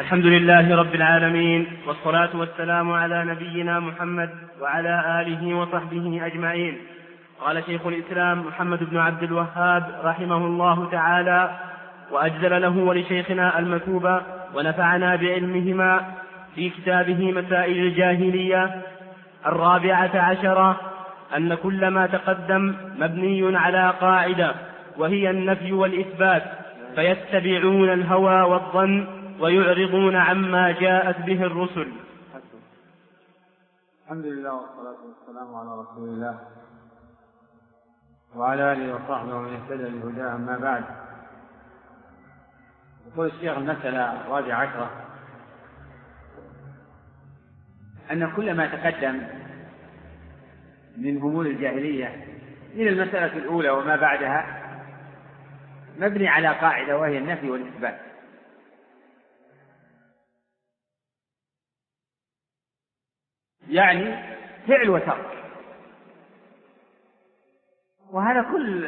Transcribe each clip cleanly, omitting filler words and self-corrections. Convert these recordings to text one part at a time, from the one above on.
الحمد لله رب العالمين، والصلاة والسلام على نبينا محمد وعلى آله وصحبه أجمعين. قال شيخ الإسلام محمد بن عبد الوهاب رحمه الله تعالى: وأجزل له ولشيخنا المثوبة ونفعنا بعلمهما في كتابه مسائل الجاهلية 14 أن كل ما تقدم مبني على قاعدة، وهي النفي والإثبات، فيتبعون الهوى والظن ويعرضون عما جاءت به الرسل. الحمد لله والصلاة والسلام على رسول الله وعلى آله وصحبه ومن اهتدى بهداه، أما بعد. يقول الشيخ: المسألة 14 أن كل ما تقدم من أمور الجاهلية من المسألة الأولى وما بعدها مبني على قاعدة، وهي النفي والإثبات. يعني فعل وترك، وهذا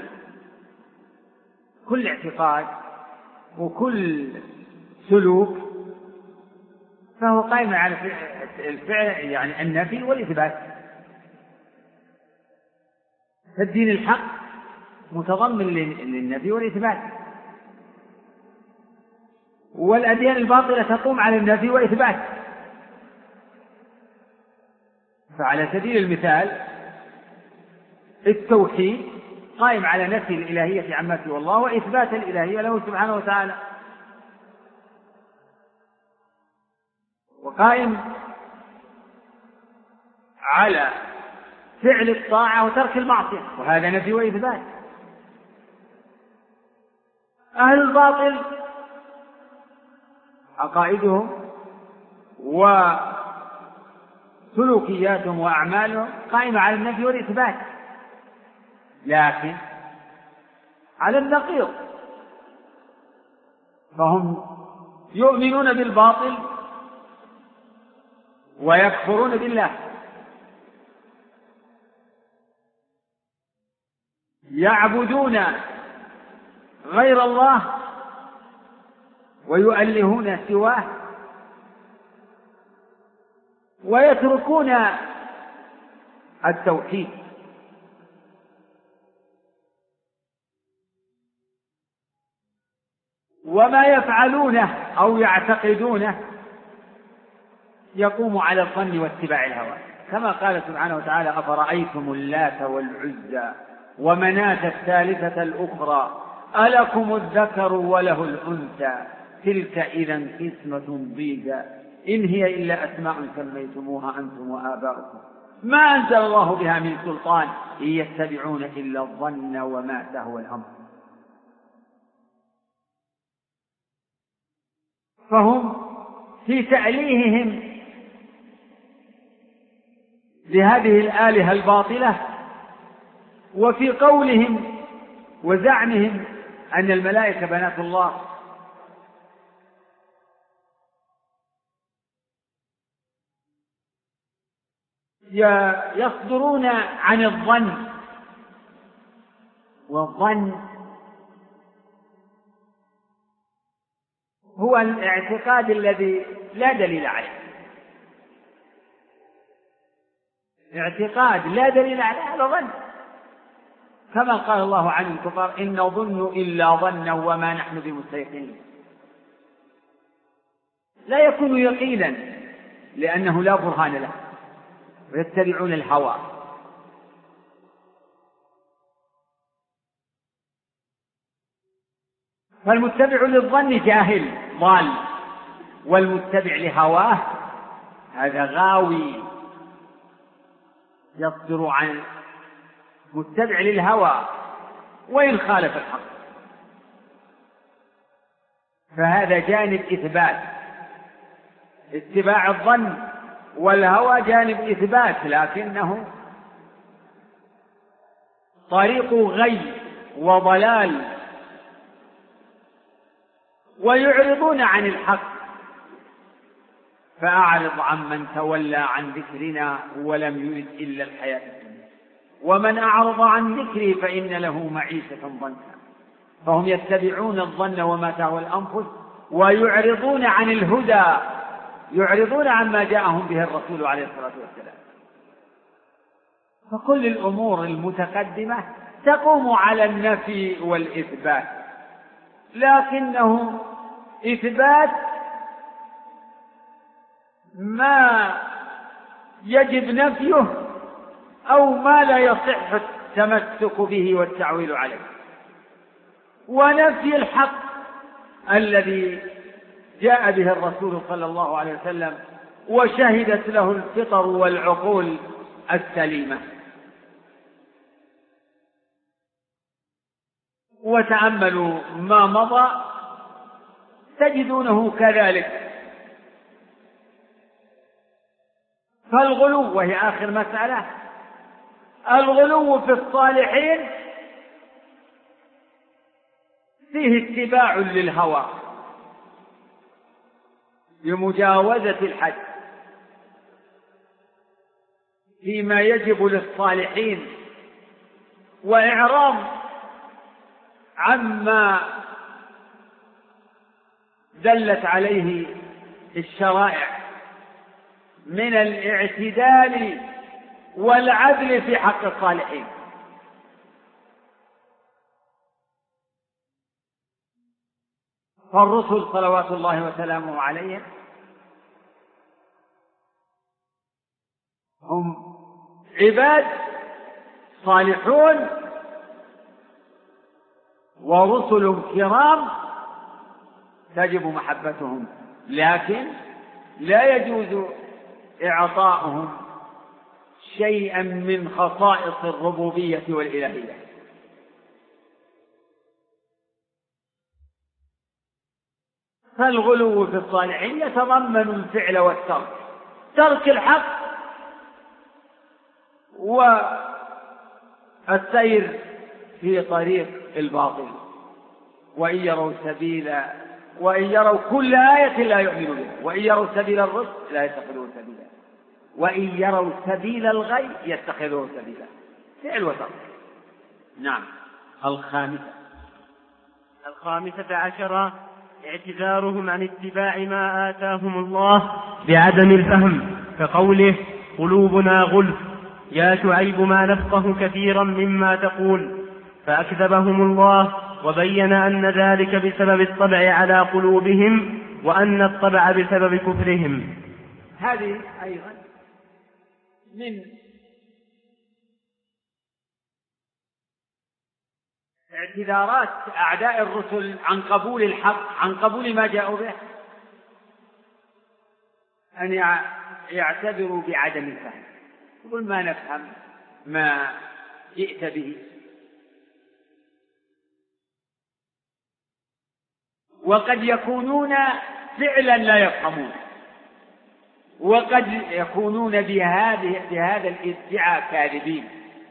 كل اعتقاد وكل سلوك فهو قائم على الفعل، يعني النفي والإثبات. فالدين الحق متضمن للنفي والإثبات، والأديان الباطلة تقوم على النفي والإثبات. فعلى سبيل المثال التوحيد قائم على نفي الإلهية عما سوى الله وإثبات الإلهية له سبحانه وتعالى، وقائم على فعل الطاعة وترك المعصية، وهذا نفي وإثبات. أهل الباطل عقائدهم وسلوكياتهم وأعمالهم قائمة على النفي والإثبات، لكن على النقيض، فهم يؤمنون بالباطل ويكفرون بالله، يعبدون غير الله ويؤلهون سواه، ويتركون التوحيد. وما يفعلونه أو يعتقدونه يقوم على الظن واتباع الهوى، كما قال سبحانه وتعالى: أفرأيتم اللات والعزى ومناة الثالثة الأخرى ألكم الذكر وله الأنثى تلك إذا قسمة ضيزى إن هي إلا أسماء سميتموها أنتم وآباؤكم ما أنزل الله بها من سلطان إن يتبعون إلا الظن وما تهوى الأمر. فهم في تأليههم لهذه الآلهة الباطلة، وفي قولهم وزعمهم أن الملائكة بنات الله، يصدرون عن الظن، والظن هو الاعتقاد الذي لا دليل عليه، اعتقاد لا دليل عليه هذا ظن، كما قال الله عن الكفار: إن نظن إلا ظنا وما نحن بمستيقنين. لا يكون يقينا لأنه لا برهان له، ويتبعون الهوى. فالمتبع للظن جاهل ضال، والمتبع لهواه هذا غاوي يصدر عن متبع للهوى وإن خالف الحق. فهذا جانب إثبات، اتباع الظن، والهوى جانب إثبات، لكنه طريق غي وضلال، ويعرضون عن الحق. فأعرض عمن تولى عن ذكرنا ولم يرد إلا الحياة الدنيا ومن أعرض عن ذكري فإن له معيشة ضنكا. فهم يتبعون الظن وما تهوى الأنفس، ويعرضون عن الهدى، يعرضون عما جاءهم به الرسول عليه الصلاة والسلام. فكل الأمور المتقدمة تقوم على النفي والإثبات، لكنه إثبات ما يجب نفيه أو ما لا يصح التمسك به والتعويل عليه، ونفي الحق الذي جاء به الرسول صلى الله عليه وسلم وشهدت له الفطر والعقول السليمة. وتأملوا ما مضى تجدونه كذلك. فالغلو، وهي آخر مسألة، الغلو في الصالحين فيه اتباع للهوى بمجاوزة الحد فيما يجب للصالحين، وإعراض عما دلت عليه الشرائع من الاعتدال والعدل في حق الصالحين. فالرسل صلوات الله وسلامه عليهم هم عباد صالحون ورسل كرام تجب محبتهم، لكن لا يجوز إعطاؤهم شيئا من خصائص الربوبية والإلهية. فالغلو في الصالحين يتضمن الفعل والترك، ترك الحق والسير في طريق الباطل. وإن يروا كل آية لا يؤمنوا بها، وإن يروا سبيل الرشد لا يتخذوه سبيلا، وإن يروا سبيل الغي يتخذوه سبيلا. فعل وترك. نعم. الخامسة عشرة اعتذارهم عن اتباع ما آتاهم الله بعدم الفهم، كقوله قلوبنا غلف يا شعيب ما نفقه كثيرا مما تقول، فأكذبهم الله وبين أن ذلك بسبب الطبع على قلوبهم وأن الطبع بسبب كفرهم. هذه أيضا من اعتذارات أعداء الرسل عن قبول الحق، عن قبول ما جاءوا به، أن يعتذروا بعدم الفهم، يقول ما نفهم ما جئت به. وقد يكونون فعلا لا يفهمون، وقد يكونون بهذا الادعاء كاذبين،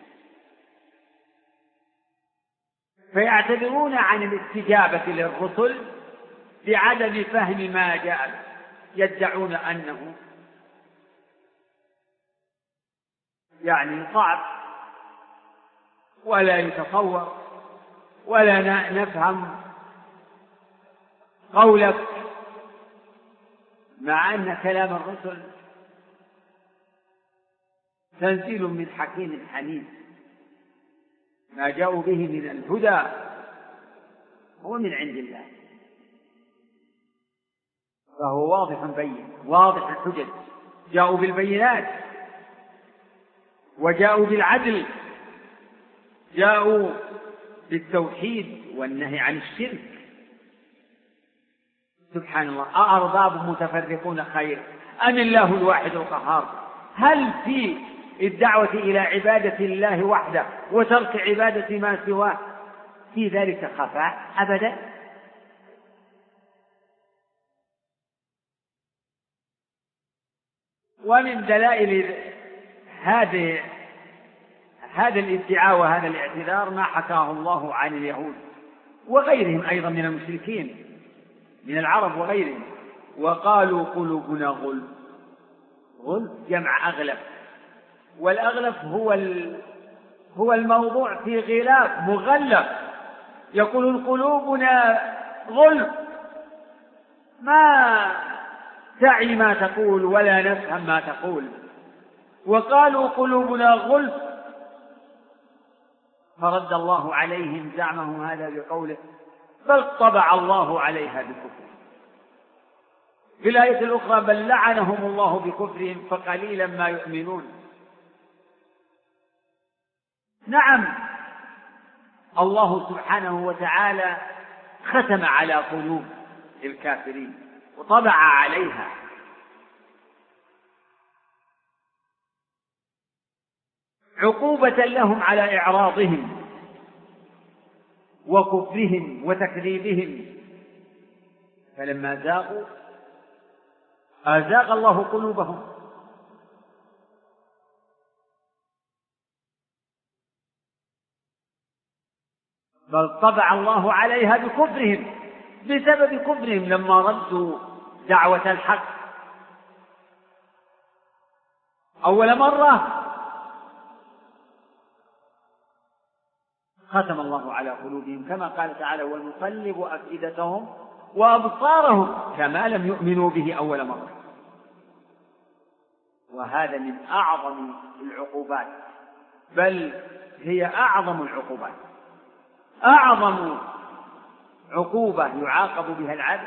فيعتذرون عن الاستجابة للرسل بعدم فهم ما جاء، يدعون أنه صعب ولا يتصور ولا نفهم قولك، مع أن كلام الرسل تنزيل من حكيم حميد، ما جاءوا به من الهدى هو من عند الله، فهو واضح بين، واضح الحجج، جاءوا بالبينات وجاءوا بالعدل، جاءوا بالتوحيد والنهي عن الشرك. سبحان الله، أأرباب متفرقون خير أم الله الواحد القهار؟ هل في الدعوة إلى عبادة الله وحده وترك عبادة ما سواه في ذلك خفاء؟ أبدا. ومن دلائل هذا الادعاء وهذا الاعتذار ما حكاه الله عن اليهود وغيرهم أيضا من المشركين من العرب وغيرهم، وقالوا قلوبنا غلف. غلف جمع أغلف، والأغلف هو الموضوع في غلاف مغلف. يقولون قلوبنا غلف، ما تعي ما تقول ولا نفهم ما تقول. وقالوا قلوبنا غلف، فرد الله عليهم زعمهم هذا بقوله بل طبع الله عليها بكفرهم. في الآية الأخرى بل لعنهم الله بكفرهم فقليلا ما يؤمنون. نعم، الله سبحانه وتعالى ختم على قلوب الكافرين وطبع عليها، عقوبة لهم على إعراضهم وكفرهم وتكذيبهم. فلما زاغوا أزاغ الله قلوبهم. بل طبع الله عليها بكفرهم، بسبب كفرهم لما ردوا دعوة الحق أول مرة. ختم الله على قلوبهم كما قال تعالى ونقلب أفئدتهم وأبصارهم كما لم يؤمنوا به أول مرة. وهذا من أعظم العقوبات، بل هي أعظم العقوبات. أعظم عقوبة يعاقب بها العبد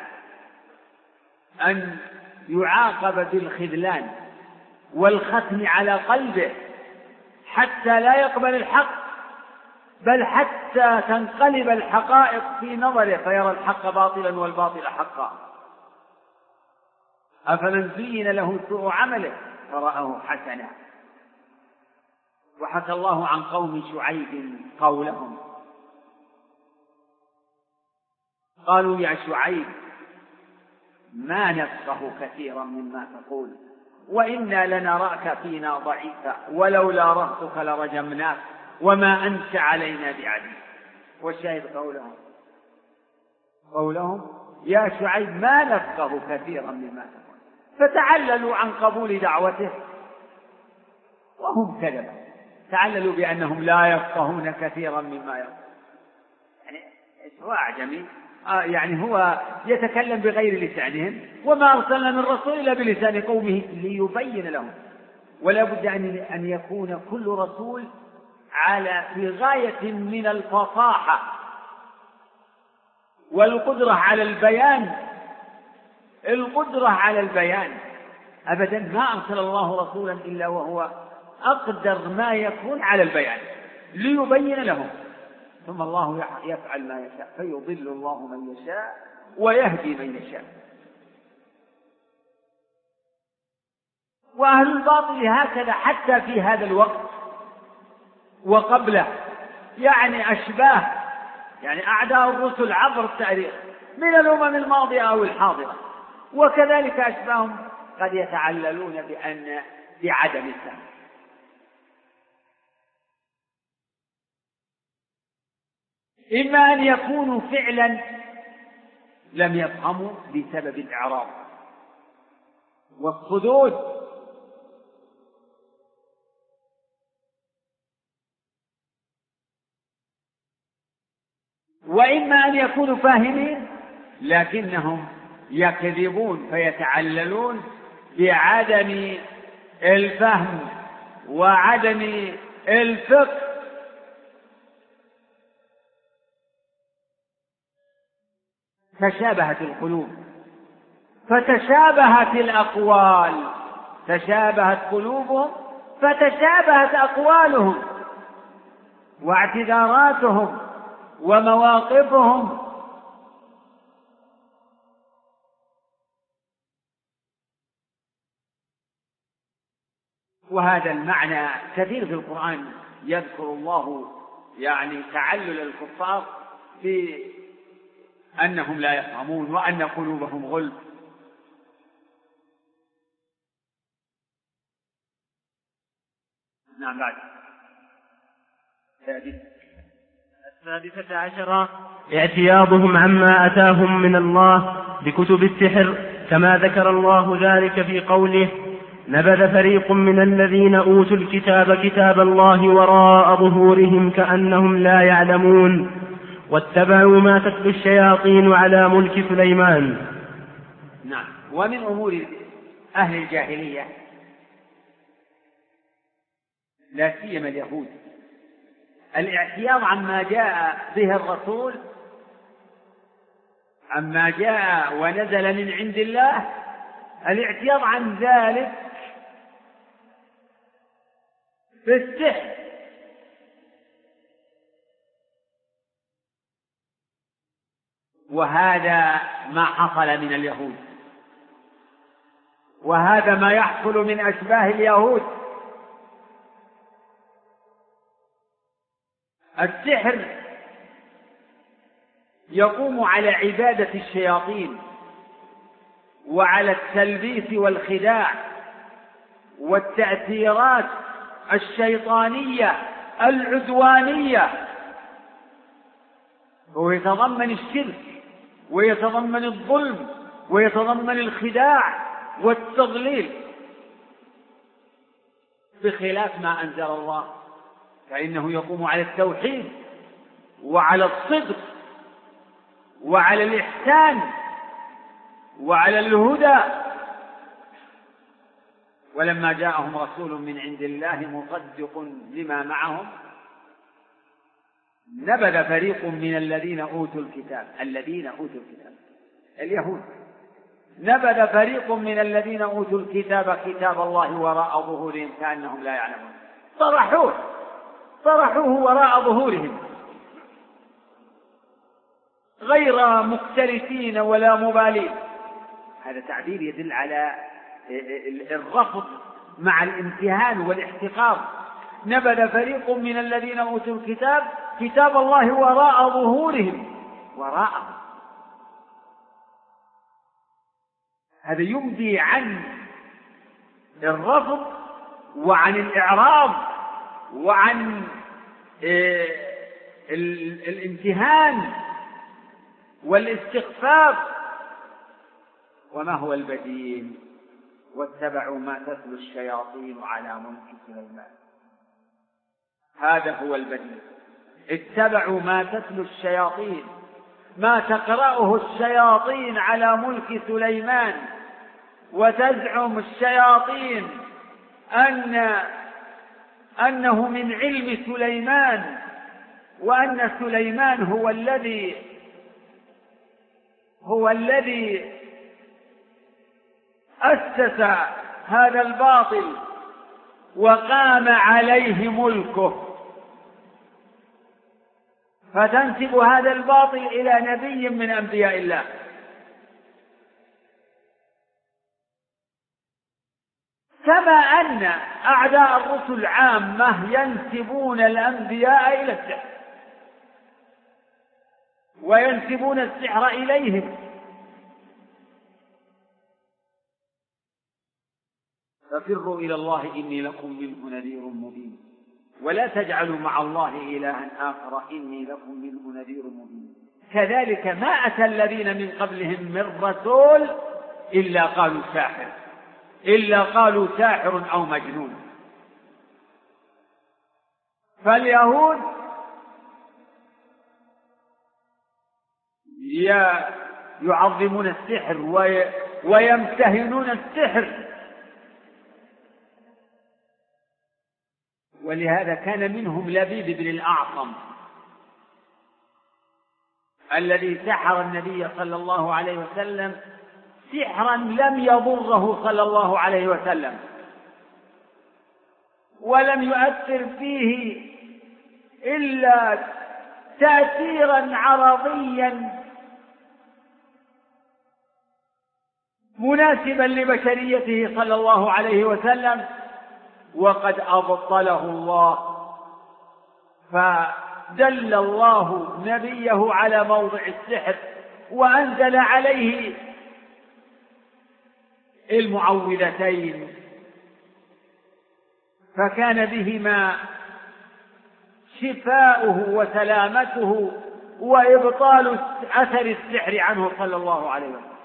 أن يعاقب بالخذلان والختم على قلبه حتى لا يقبل الحق، بل حتى تنقلب الحقائق في نظره فيرى الحق باطلا والباطل حقا. أفمن زين له سوء عمله فرآه حسنا. وحكى الله عن قوم شعيب قولهم قالوا يا شعيب ما نفقه كثيرا مما تقول وإنا لنراك فينا ضعيفا ولولا رهطك لرجمناك وما أنت علينا بعزيز. والشاهد قولهم يا شعيب ما نفقه كثيرا مما تقول، فتعللوا عن قبول دعوته وهم كذبوا، تعللوا بأنهم لا يفقهون كثيرا مما يقول. يعني هو أعجمي، يعني هو يتكلم بغير لسانهم، وما أرسلنا من رسول إلا بلسان قومه ليبين لهم. ولا بد أن يكون كل رسول في غاية من الفصاحة والقدرة على البيان. أبدا ما أرسل الله رسولا إلا وهو أقدر ما يكون على البيان ليبين لهم. ثم الله يفعل ما يشاء، فيضل الله من يشاء ويهدي من يشاء. وأهل الباطل هكذا حتى في هذا الوقت وقبله، يعني أشباه، يعني أعداء الرسل عبر التاريخ من الأمم الماضية أو الحاضرة، وكذلك أشباههم قد يتعللون بعدم الفهم. إما أن يكونوا فعلا لم يفهموا بسبب الإعراض والصدود، وإما أن يكونوا فاهمين لكنهم يكذبون فيتعللون بعدم الفهم وعدم الفقه. تشابهت القلوب فتشابهت الأقوال، تشابهت قلوبهم فتشابهت أقوالهم واعتذاراتهم ومواقفهم. وهذا المعنى كثير في القرآن يذكر الله يعني تعلل الكفار بأنهم لا يفهمون وأن قلوبهم غلف. نعم. بعد السادسة عشرة اعتياضهم عما أتاهم من الله بكتب السحر، كما ذكر الله ذلك في قوله نبذ فريق من الذين أوتوا الكتاب كتاب الله وراء ظهورهم كأنهم لا يعلمون واتبعوا ما تتلو الشياطين على ملك سليمان نعم. ومن أمور أهل الجاهلية لا سيما اليهود الاعتياض عما جاء به الرسول، عما جاء ونزل من عند الله، الاعتياض عن ذلك بالسحر. وهذا ما حصل من اليهود، وهذا ما يحصل من أشباه اليهود. السحر يقوم على عبادة الشياطين وعلى التلبيس والخداع والتأثيرات الشيطانية العدوانية، ويتضمن الشرك ويتضمن الظلم ويتضمن الخداع والتضليل، بخلاف ما أنزل الله، فإنه يقوم على التوحيد وعلى الصدق وعلى الإحسان وعلى الهدى. ولما جاءهم رسول من عند الله مصدق لما معهم نبذ فريق من الذين أوتوا الكتاب اليهود، نبذ فريق من الذين أوتوا الكتاب كتاب الله وراء ظهورهم كأنهم لا يعلمون، طرحوه وراء ظهورهم غير مختلفين ولا مبالين. هذا تعبير يدل على الرفض مع الامتهان والاحتقار. نبذ فريق من الذين أوتوا الكتاب كتاب الله وراء ظهورهم، هذا يبدي عن الرفض وعن الإعراض وعن الامتهان والاستخفاف. وما هو البديل؟ واتبعوا ما تتلو الشياطين على ملك سليمان. هذا هو البديل. اتبعوا ما تتلو الشياطين، ما تقرأه الشياطين على ملك سليمان. وتزعم الشياطين أنه من علم سليمان، وأن سليمان هو الذي أسس هذا الباطل وقام عليه ملكه، فتنسب هذا الباطل إلى نبي من أنبياء الله. كما أن أعداء الرسل عامة ينسبون الأنبياء إلى السحر وينسبون السحر إليهم. ففروا إلى الله إني لكم منه نذير مبين، ولا تجعلوا مع الله إلها آخر إني لكم منه نذير مبين. كذلك ما أتى الذين من قبلهم من رسول إلا قالوا ساحر أو مجنون. فاليهود يعظمون السحر ويمتهنون السحر، ولهذا كان منهم لبيب بن الأعصم الذي سحر النبي صلى الله عليه وسلم سحرا لم يضره صلى الله عليه وسلم، ولم يؤثر فيه إلا تأثيرا عرضيا مناسبا لبشريته صلى الله عليه وسلم، وقد أبطله الله. فدل الله نبيه على موضع السحر وأنزل عليه المعوذتين، فكان بهما شفاؤه وسلامته وإبطال أثر السحر عنه صلى الله عليه وسلم.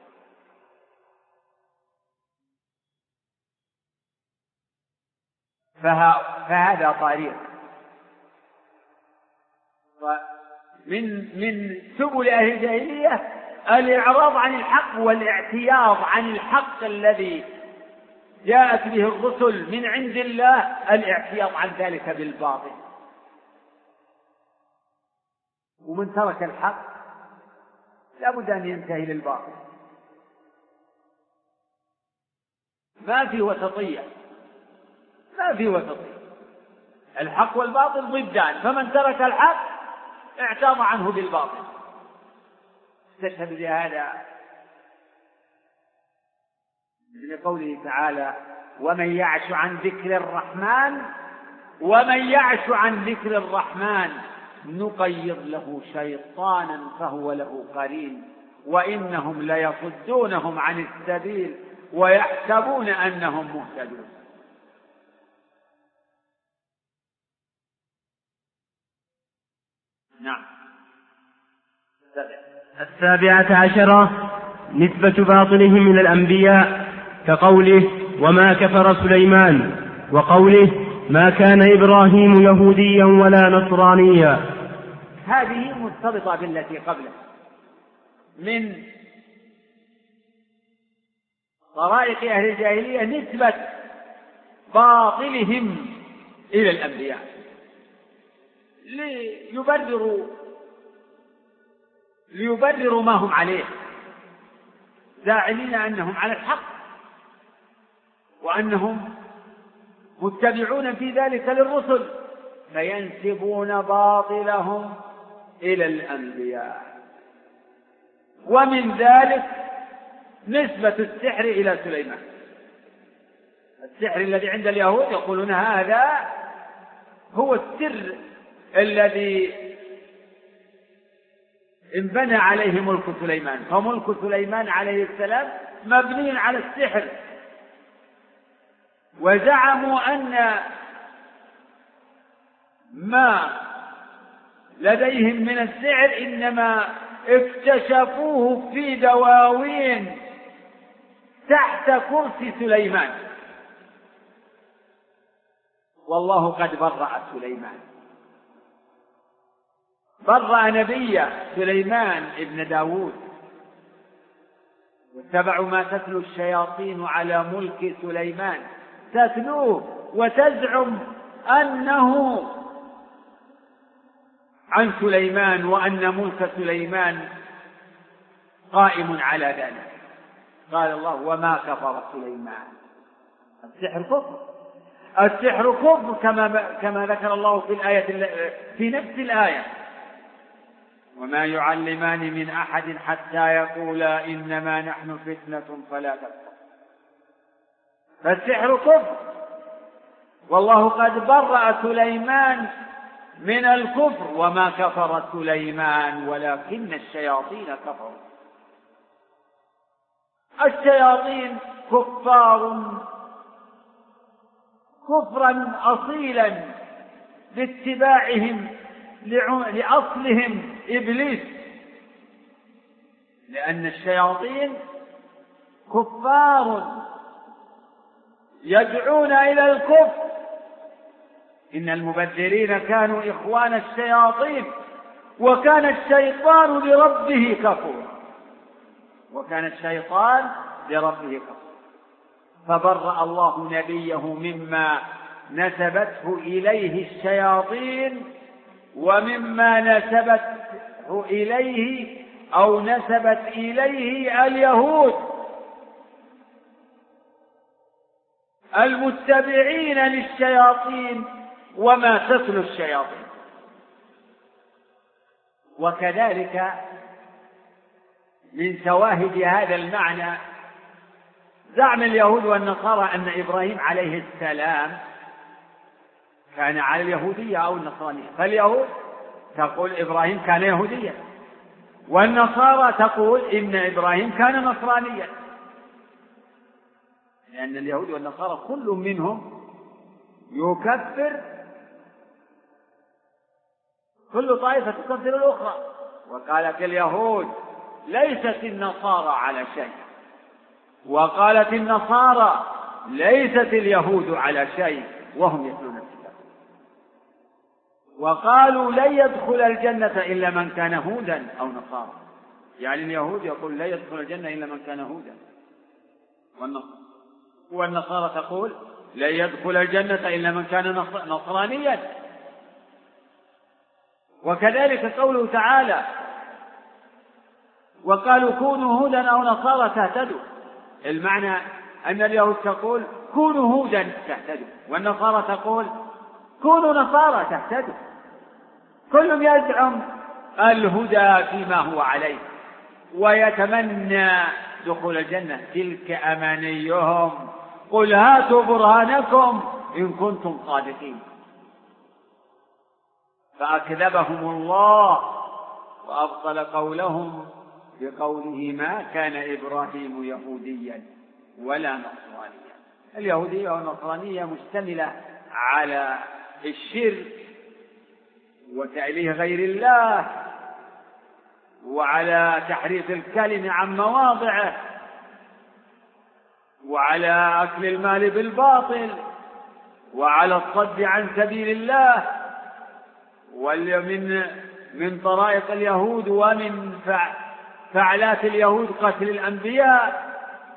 فهذا طريق من سبل أهل الجاهلية الإعراض عن الحق والاعتياض عن الحق الذي جاءت به الرسل من عند الله، الاعتياض عن ذلك بالباطل. ومن ترك الحق لا بد أن ينتهي للباطل، ما في وسطية، ما في وسطية. الحق والباطل ضدان، فمن ترك الحق اعتاض عنه بالباطل. استشهد بهذا لقوله تعالى: ومن يعش عن ذكر الرحمن نقيض له شيطانا فهو له قرين وإنهم ليصدونهم عن السبيل ويحسبون أنهم مهتدون. نعم. 17 نسبة باطلهم إلى الأنبياء، كقوله: وما كفر سليمان، وقوله: ما كان إبراهيم يهوديا ولا نصرانيا. هذه مرتبطة بالتي قبله من طرائق أهل الجاهلية نسبة باطلهم إلى الأنبياء ليبرروا ما هم عليه، زاعمين أنهم على الحق وأنهم متبعون في ذلك للرسل، فينسبون باطلهم إلى الأنبياء. ومن ذلك نسبة السحر إلى سليمان. السحر الذي عند اليهود يقولون هذا هو السر الذي انبنى عليه ملك سليمان، فملك سليمان عليه السلام مبني على السحر. وزعموا أن ما لديهم من السحر إنما اكتشفوه في دواوين تحت كرسي سليمان، والله قد برأ سليمان، برأ نبيه سليمان ابن داود. واتبعوا ما تتلو الشياطين على ملك سليمان، تتلوه وتزعم أنه عن سليمان وأن ملك سليمان قائم على ذلك. قال الله: وما كفر سليمان. السحر كفر، السحر كفر كما ذكر الله في نفس الآية: وما يعلمان من أحد حتى يقولا إنما نحن فتنة فلا تكفر. فالسحر كفر، والله قد برأ سليمان من الكفر. وما كفر سليمان ولكن الشياطين كفروا. الشياطين كفار كفرا أصيلا باتباعهم لأصلهم إبليس، لأن الشياطين كفار يدعون إلى الكفر. إن المبذرين كانوا إخوان الشياطين وكان الشيطان لربه كفورا، وكان الشيطان لربه كفورا. فبرأ الله نبيه مما نسبته إليه الشياطين ومما نسبته إليه أو نسبت إليه اليهود المتبعين للشياطين وما تتلو الشياطين. وكذلك من شواهد هذا المعنى زعم اليهود والنصارى أن إبراهيم عليه السلام كان على اليهودية أو النصرانية. فاليهود تقول إبراهيم كان يهوديا، والنصارى تقول إن إبراهيم كان نصرانيا، لأن اليهود والنصارى كل منهم يكفر، كل طائفة تكفر الأخرى. وقالت اليهود ليست النصارى على شيء، وقالت النصارى ليست اليهود على شيء وهم يتلون الكتاب. وقالوا لن يدخل الجنة إلا من كان هودا أو نصارى، يعني اليهود يقول لا يدخل الجنة إلا من كان هودا، والنصارى تقول لا يدخل الجنة إلا من كان نصرانيا. وكذلك قوله تعالى وقالوا كونوا هودا أو نصارى تهتدوا، المعنى أن اليهود تقول كونوا هودا تهتدوا، والنصارى تقول كونوا نصارى تهتدوا، كل يزعم الهدى فيما هو عليه ويتمنى دخول الجنة، تلك أمانيهم قل هاتوا برهانكم إن كنتم صادقين. فأكذبهم الله وأبطل قولهم بقوله ما كان إبراهيم يهوديا ولا نصرانيا. اليهودية والنصرانية مشتملة على الشرك وتأليه غير الله وعلى تحريف الكلم عن مواضعه وعلى أكل المال بالباطل وعلى الصد عن سبيل الله. ومن طرائق اليهود ومن فعلات اليهود قتل الأنبياء.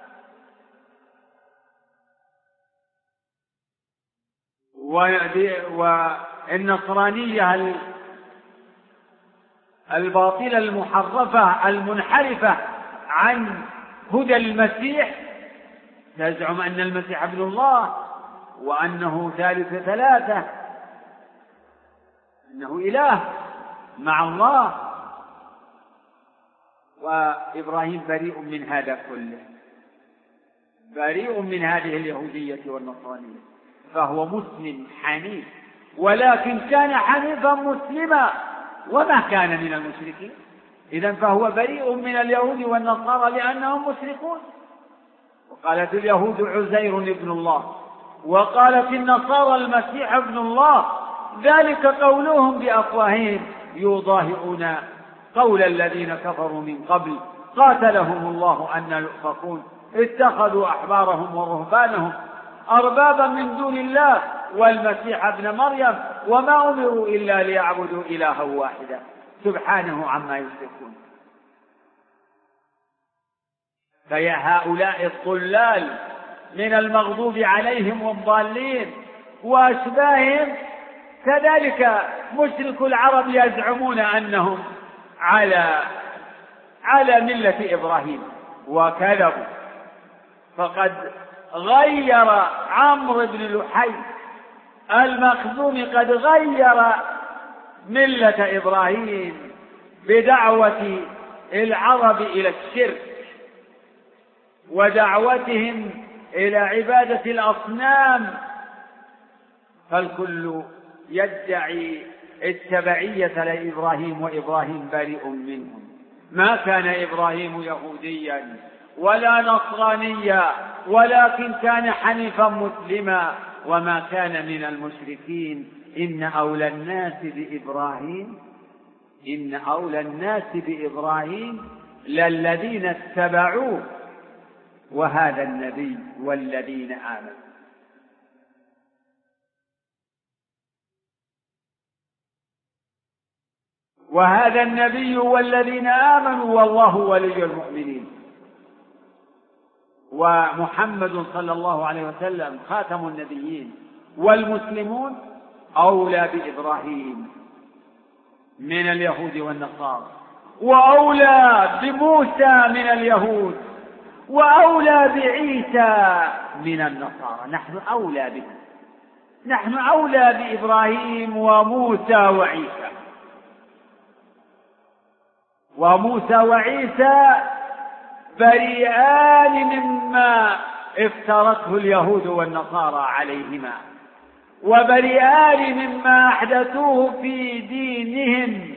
والنصرانية الباطلة المحرفة المنحرفة عن هدى المسيح تزعم أن المسيح ابن الله وأنه ثالث ثلاثة، أنه إله مع الله. وإبراهيم بريء من هذا كله، بريء من هذه اليهودية والنصرانية، فهو مسلم حنيف، ولكن كان حنيفا مسلما وما كان من المشركين. إذن فهو بريء من اليهود والنصارى لأنهم مشركون. وقالت اليهود عزير ابن الله، وقالت النصارى المسيح ابن الله، ذلك قولهم بأفواههم يضاهئون قول الذين كفروا من قبل قاتلهم الله أن يؤفكون اتخذوا أحبارهم ورهبانهم أربابا من دون الله والمسيح ابن مريم وما أمروا إلا ليعبدوا إلها واحدا سبحانه عما يشركون. فيا هؤلاء الضلال من المغضوب عليهم والضالين وأشباههم، كذلك مشرك العرب يزعمون أنهم على ملة إبراهيم وكذبوا. فقد غير عمرو بن لحي المخزومي قد غير ملة إبراهيم بدعوة العرب إلى الشرك ودعوتهم إلى عبادة الأصنام، فالكل يدعي التبعية لإبراهيم وإبراهيم بريء منهم. ما كان إبراهيم يهوديا ولا نصرانيا ولكن كان حنيفا مسلما وما كان من المشركين. إن أولى الناس بإبراهيم للذين اتبعوه وهذا النبي والذين آمنوا. وهذا النبي والذين آمنوا والله ولي المؤمنين. ومحمد صلى الله عليه وسلم خاتم النبيين، والمسلمون أولى بإبراهيم من اليهود والنصارى، وأولى بموسى من اليهود، وأولى بعيسى من النصارى. نحن أولى بإبراهيم وموسى وعيسى. وموسى وعيسى بريئان مما افترته اليهود والنصارى عليهما، وبريئان مما أحدثوه في دينهم.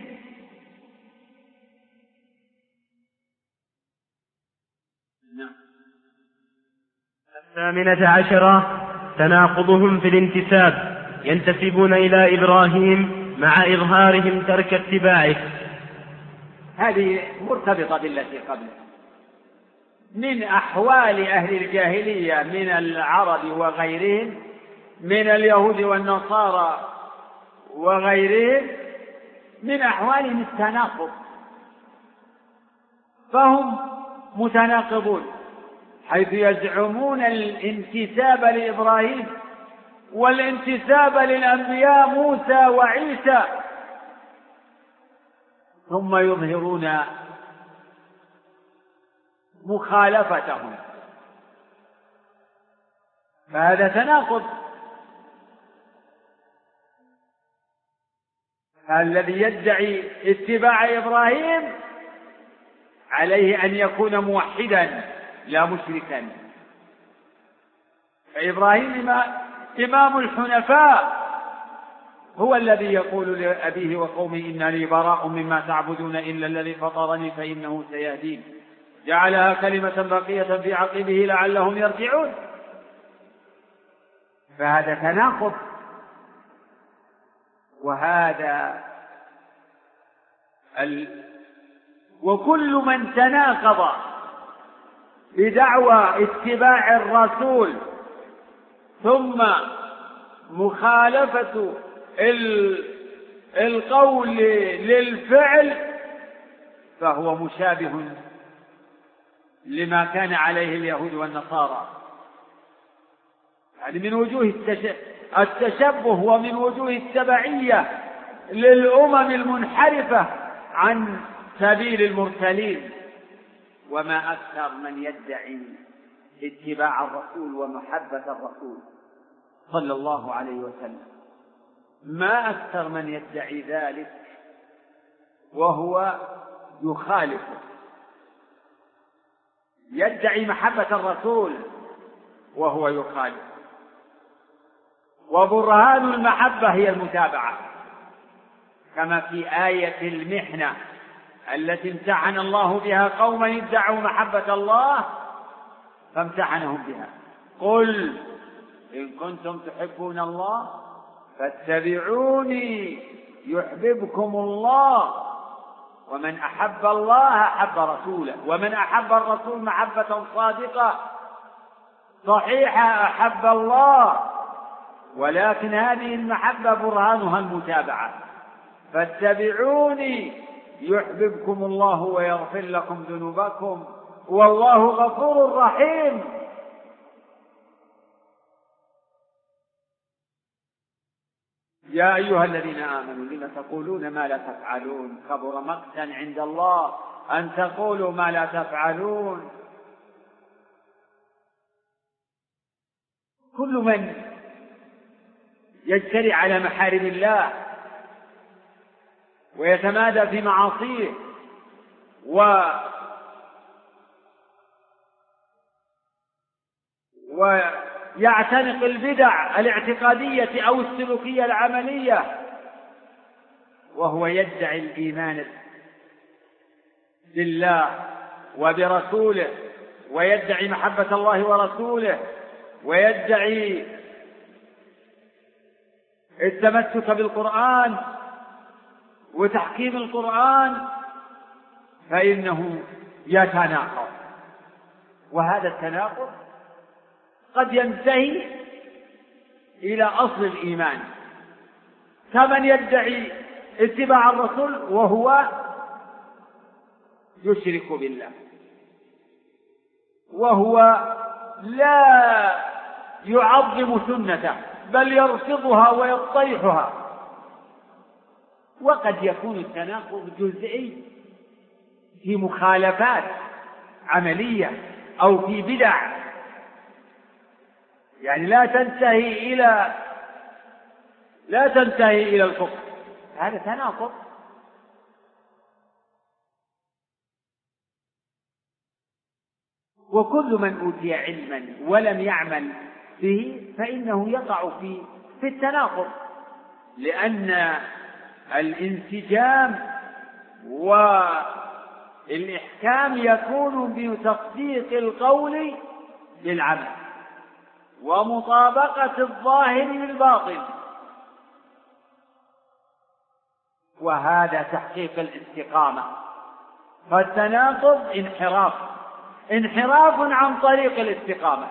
الثامنة عشرة تناقضهم في الانتساب، ينتسبون إلى إبراهيم مع إظهارهم ترك اتباعه. هذه مرتبطة بالتي قبله. من أحوال أهل الجاهلية من العرب وغيرهم من اليهود والنصارى وغيرهم من أحوالهم التناقض. فهم متناقضون، حيث يزعمون الانتساب لإبراهيم والانتساب للأنبياء موسى وعيسى، ثم يظهرون مخالفتهم، فهذا تناقض. الذي يدعي اتباع إبراهيم عليه أن يكون موحدا لا مشركا، فإبراهيم إمام الحنفاء، هو الذي يقول لأبيه وقومه إنني براء مما تعبدون إلا الذي فطرني فإنه سيهدين، جعلها كلمة باقية في عقبه لعلهم يرجعون. فهذا تناقض، وهذا وكل من تناقض بدعوى اتباع الرسول ثم مخالفة القول للفعل فهو مشابه لما كان عليه اليهود والنصارى، يعني من وجوه التشبه ومن وجوه التبعية للأمم المنحرفة عن سبيل المرسلين. وما أكثر من يدعي اتباع الرسول ومحبة الرسول صلى الله عليه وسلم، ما أكثر من يدعي ذلك وهو يخالفه، يدعي محبة الرسول وهو يخالف. وبرهان المحبة هي المتابعة، كما في آية المحنة التي امتحن الله بها قوما ادعوا محبة الله فامتحنهم بها، قل إن كنتم تحبون الله فاتبعوني يحببكم الله، ومن أحب الله أحب رسوله، ومن أحب الرسول محبة صادقة صحيحة أحب الله. ولكن هذه المحبة برهانها المتابعة، فاتبعوني يحببكم الله ويغفر لكم ذنوبكم والله غفور رحيم. يا أيها الذين آمنوا لم تقولون ما لا تفعلون كبر مقتا عند الله أن تقولوا ما لا تفعلون. كل من يجترئ على محارم الله ويتمادى في معاصيه ويعتنق البدع الاعتقادية أو السلوكية العملية وهو يدعي الإيمان بالله وبرسوله ويدعي محبة الله ورسوله ويدعي التمسك بالقرآن وتحكيم القرآن، فإنه يتناقض. وهذا التناقض قد ينتهي إلى أصل الإيمان، كمن يدعي اتباع الرسول وهو يشرك بالله، وهو لا يعظم سنته بل يرفضها ويطيحها. وقد يكون التناقض جزئي في مخالفات عملية أو في بدع، يعني لا تنتهي إلى الكفر، هذا تناقض. وكل من أوتي علما ولم يعمل به فإنه يقع في التناقض، لأن الانسجام والإحكام يكون بتصديق القول بالعمل ومطابقة الظاهر للباطن، وهذا تحقيق الاستقامة. فالتناقض انحراف عن طريق الاستقامة.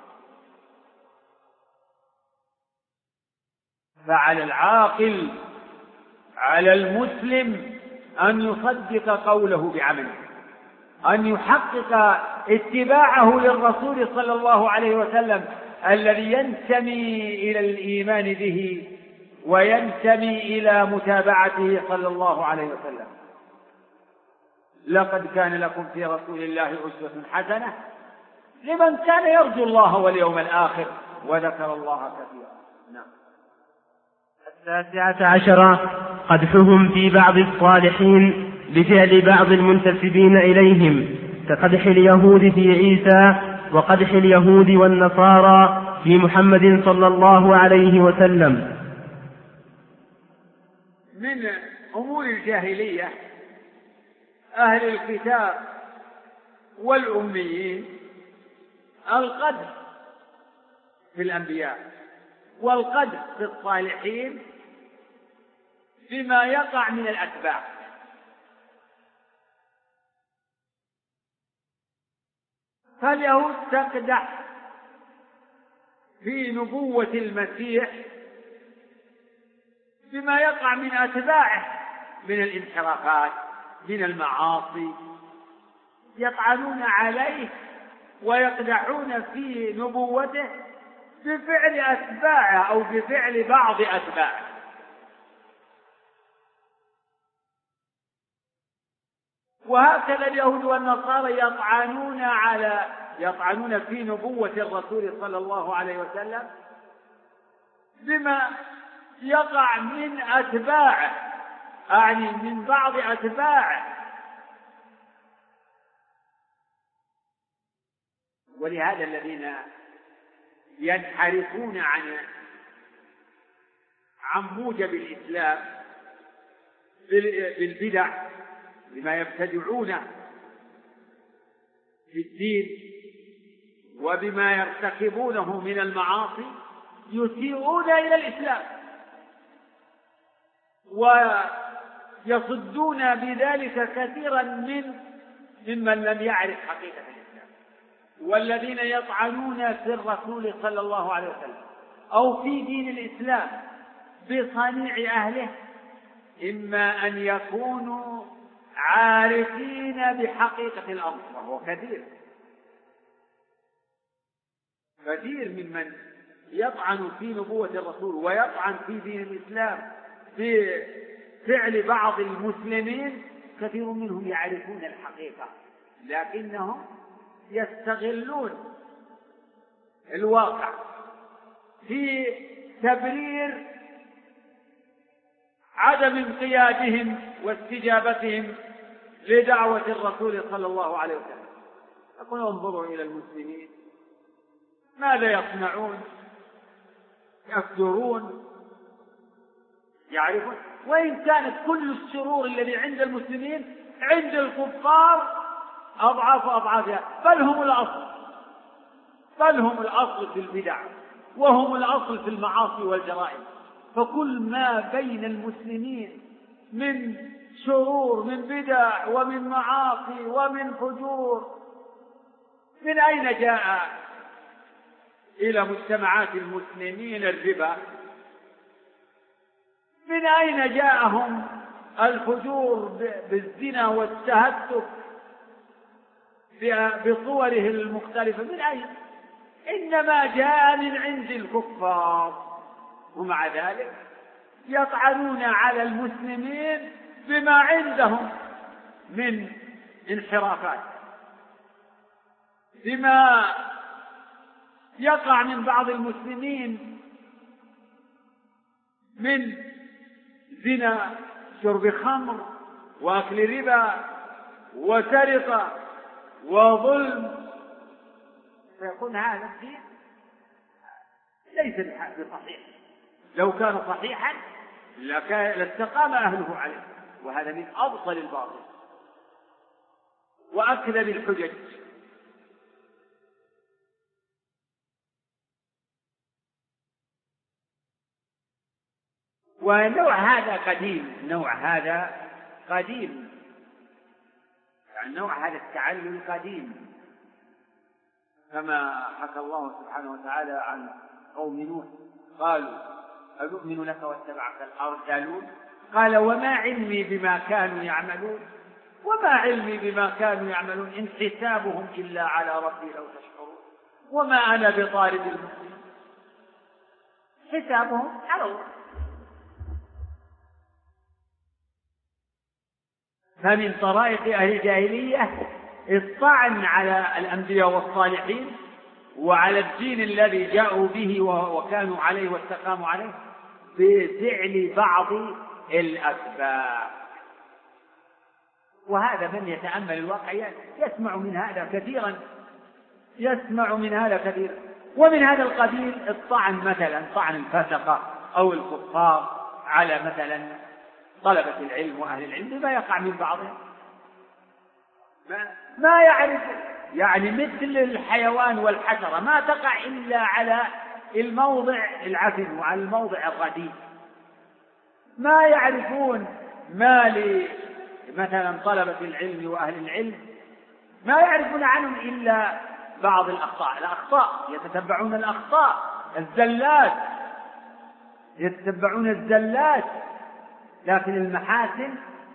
فعلى العاقل على المسلم أن يصدق قوله بعمله أن يحقق اتباعه للرسول صلى الله عليه وسلم الذي ينتمي إلى الإيمان به وينتمي إلى متابعته صلى الله عليه وسلم. لقد كان لكم في رسول الله أسوة حسنة لمن كان يرجو الله واليوم الآخر وذكر الله كثيرا. نعم. 19 قدحهم في بعض الصالحين لفعل بعض المنتسبين إليهم كقدح اليهود في عيسى وقدح اليهود والنصارى في محمد صلى الله عليه وسلم. من أمور الجاهلية أهل الكتاب والأميين القدح في الأنبياء والقدح في الصالحين بما يقع من الأتباع. فاليهود تقدح في نبوة المسيح بما يقع من أتباعه من الانحرافات من المعاصي، يطعنون عليه ويقدحون في نبوته بفعل أتباعه أو بفعل بعض أتباعه. وهكذا اليهود والنصارى يطعنون في نبوة الرسول صلى الله عليه وسلم بما يقع من أتباعه، يعني من بعض أتباعه. ولهذا الذين ينحرفون عن موجب الإسلام بالبدع بما يبتدعونه في الدين وبما يرتكبونه من المعاصي يسيئون إلى الإسلام ويصدون بذلك كثيرا ممن لم يعرف حقيقة الإسلام. والذين يطعنون في الرسول صلى الله عليه وسلم أو في دين الإسلام بصنيع أهله إما أن يكونوا عارفين بحقيقة الأمر، وهو كثير ممن يطعن في نبوة الرسول ويطعن في دين الإسلام بفعل بعض المسلمين كثير منهم يعرفون الحقيقة لكنهم يستغلون الواقع في تبرير عدم انقيادهم واستجابتهم لدعوة الرسول صلى الله عليه وسلم. يقول انظروا إلى المسلمين ماذا يصنعون، يفجرون، يعرفون. وإن كانت كل الشرور الذي عند المسلمين عند الكفار أضعافها، بل هم الأصل في البدع وهم الأصل في المعاصي والجرائم. فكل ما بين المسلمين من شرور من بدع ومن معاصي ومن فجور من أين جاء إلى مجتمعات المسلمين الربا؟ من أين جاءهم الفجور بالزنا والتهتك بصوره المختلفة؟ من أين؟ إنما جاء من عند الكفار. ومع ذلك يطعنون على المسلمين بما عندهم من انحرافات، بما يقع من بعض المسلمين من زنا، شرب خمر، واكل ربا، وسرقة، وظلم. فيكون هذا الدين ليس بصحيح. لو كان صحيحا لاستقام أهله عليه. وهذا من أبطل الباطل وأكذب الحجج. ونوع هذا قديم، يعني نوع هذا التعلم قديم، كما حكى الله سبحانه وتعالى عن قوم نوح قالوا أنؤمن لك واتبعك الأرذلون قال وما علمي بما كانوا يعملون وما علمي بما كانوا يعملون إن حسابهم إلا على ربي لو تشعرون وما أنا بطارد المؤمنين حسابهم على الله. فمن طرائق أهل الجاهلية الطعن على الأنبياء والصالحين وعلى الدين الذي جاءوا به وكانوا عليه واستقاموا عليه بفعل بعض الأسباب. وهذا من يتأمل الواقع يسمع من هذا كثيرا. ومن هذا القبيل الطعن مثلا طعن الفسقة أو الكفار على مثلا طلبة العلم وأهل العلم بما يقع من بعضهم ما يعرف يعني مثل الحيوان والحشرة ما تقع إلا على الموضع العفن وعلى الموضع الرديء. ما يعرفون ما مثلا طلبة العلم وأهل العلم ما يعرفون عنهم إلا بعض الأخطاء يتتبعون الأخطاء الزلات لكن المحاسن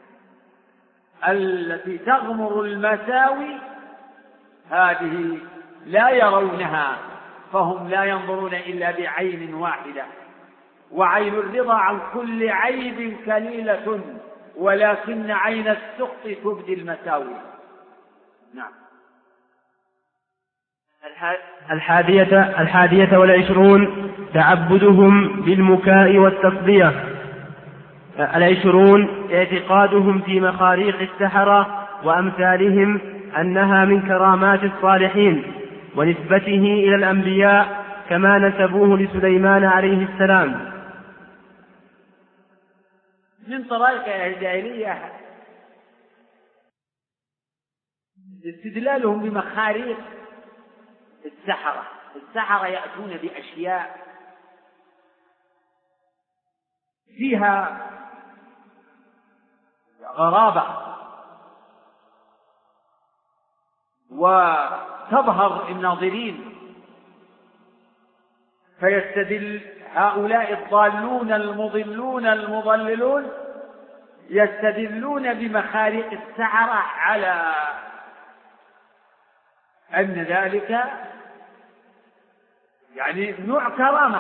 التي تغمر المساوي هذه لا يرونها فهم لا ينظرون إلا بعين واحدة وعين الرضا عن كل عيب كليلة ولكن عين السخط تبدي المساوي. نعم. الحادية والعشرون تعبدهم بالمكاء والتصدية. 20 اعتقادهم في مخاريق السحرة وأمثالهم أنها من كرامات الصالحين ونسبته إلى الأنبياء كما نسبوه لسليمان عليه السلام. من طرائق الجاهلية استدلالهم بمخاريق السحرة يأتون بأشياء فيها غرابة وتظهر الناظرين فيستدل هؤلاء الضالون المضلون المضللون يستدلون بمخاريق السحرة على أن ذلك يعني نوع كرامة.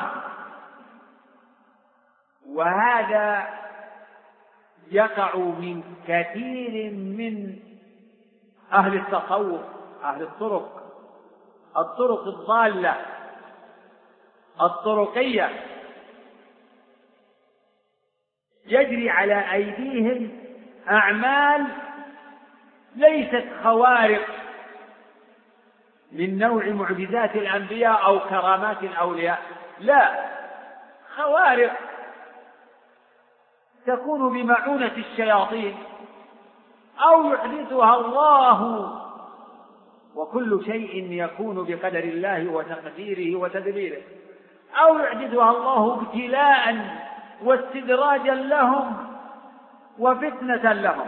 وهذا يقع من كثير من أهل التصوف أهل الطرق الضالة الطرقية يجري على أيديهم أعمال ليست خوارق من نوع معجزات الأنبياء أو كرامات الأولياء، لا، خوارق تكون بمعونة الشياطين أو يحدثها الله، وكل شيء يكون بقدر الله وتقديره وتدبيره، أو يحدثها الله ابتلاء واستدراجا لهم وفتنة لهم.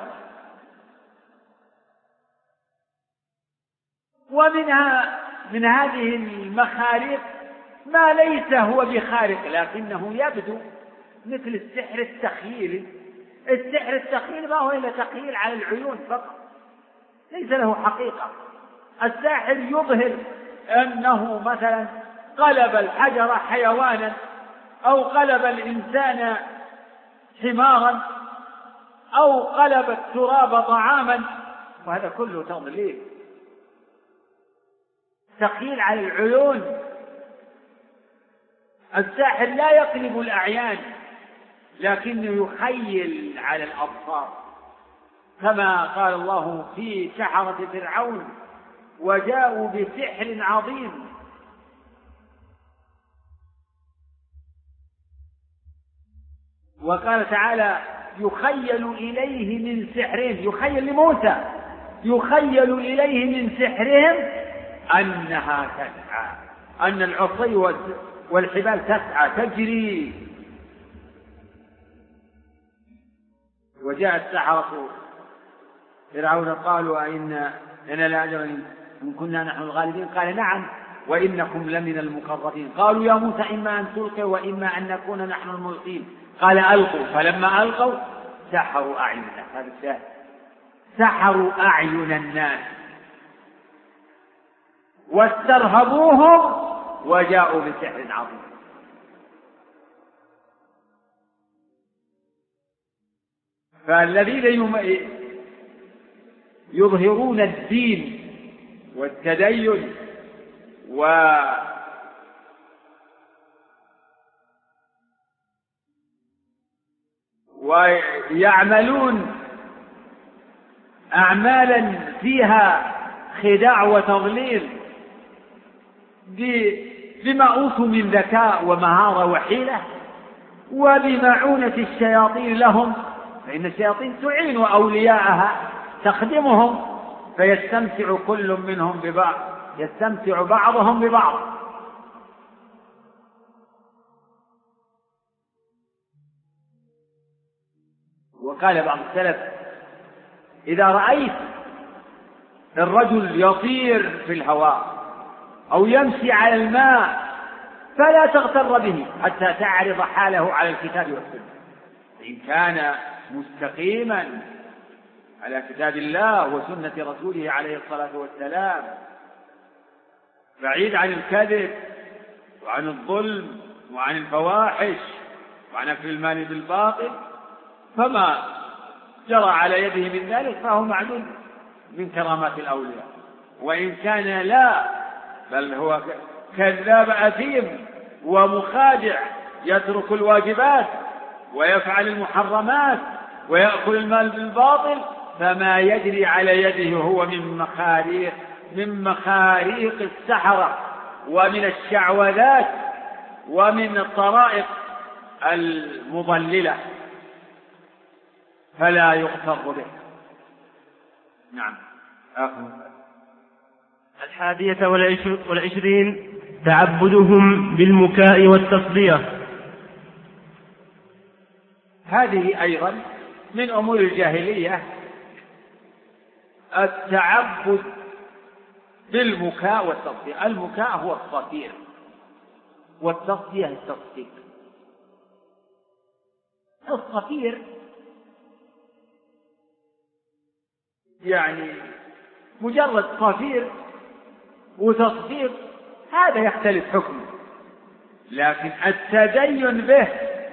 ومنها من هذه المخارق ما ليس هو بخارق لكنه يبدو مثل السحر التخييلي. السحر التخييلي ما هو إلا تخييل على العيون فقط، ليس له حقيقة. الساحر يظهر أنه مثلا قلب الحجر حيوانا أو قلب الإنسان حمارا أو قلب التراب طعاما، وهذا كله تضليل، تخيل على العيون. الساحر لا يقلب الأعيان لكنه يخيل على الأبصار، كما قال الله في سحرة فرعون وجاءوا بسحر عظيم. وقال تعالى يخيل إليه من سحرهم، يخيل لموسى، يخيل إليه من سحرهم أنها تسعى، أن العصي والحبال تسعى تجري. وجاء السحرة فرعون قالوا أئنا لأجرا إن كنا نحن الغالبين، قال نعم وإنكم لمن المقربين. قالوا يا موسى إما أن تلقي وإما أن نكون نحن الملقين، قال ألقوا، فلما ألقوا سحروا أعينهم. هذا الشاهد، سحروا أعين الناس واسترهبوهم وجاءوا بسحر عظيم. فالذين يظهرون الدين والتدين ويعملون أعمالا فيها خداع وتضليل بما أوتوا من ذكاء ومهارة وحيلة وبمعونة الشياطين لهم، فإن الشياطين تعين أولياءها تخدمهم، فيستمتع كل منهم ببعض، يستمتع بعضهم ببعض. وقال بعض السلف: إذا رأيت الرجل يطير في الهواء أو يمشي على الماء فلا تغتر به حتى تعرض حاله على الكتاب والسنة، إن كان مستقيما على كتاب الله وسنة رسوله عليه الصلاة والسلام، بعيد عن الكذب وعن الظلم وعن الفواحش وعن أكل المال بالباطل، فما جرى على يده من ذلك فهو معدود من كرامات الأولياء. وإن كان لا، بل هو كذاب أثيم ومخادع، يترك الواجبات ويفعل المحرمات ويأكل المال بالباطل، فما يجري على يده هو من مخاريق السحرة ومن الشعوذات ومن الطرائق المضللة، فلا يغتر به. نعم. 21 تعبدهم بالمكاء والتصدية. هذه أيضا من أمور الجاهلية، التعبد بالمكاء والتصدية. المكاء هو الصفير، والتصدية التصديق. الصفير يعني مجرد صفير وتصديق، هذا يختلف حكمه، لكن التدين به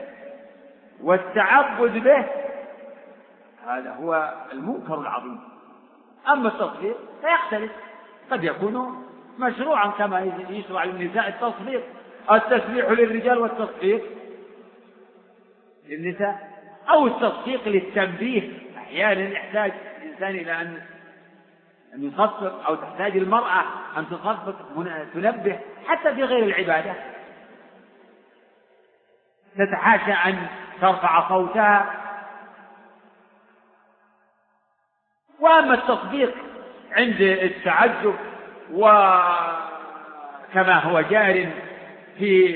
والتعبد به هذا هو المنكر العظيم. أما التصديق فيختلف، قد يكون مشروعا كما يشرع للنساء التصديق، التسبيح للرجال والتصديق للنساء، أو التصديق للتنبيه. أحيانا يحتاج الإنسان إلى أن يصفق، أو تحتاج المرأة أن تصفق تنبه حتى في غير العبادة، تتحاشى أن ترفع صوتها. وأما التصديق عند التعجب، وكما هو جار في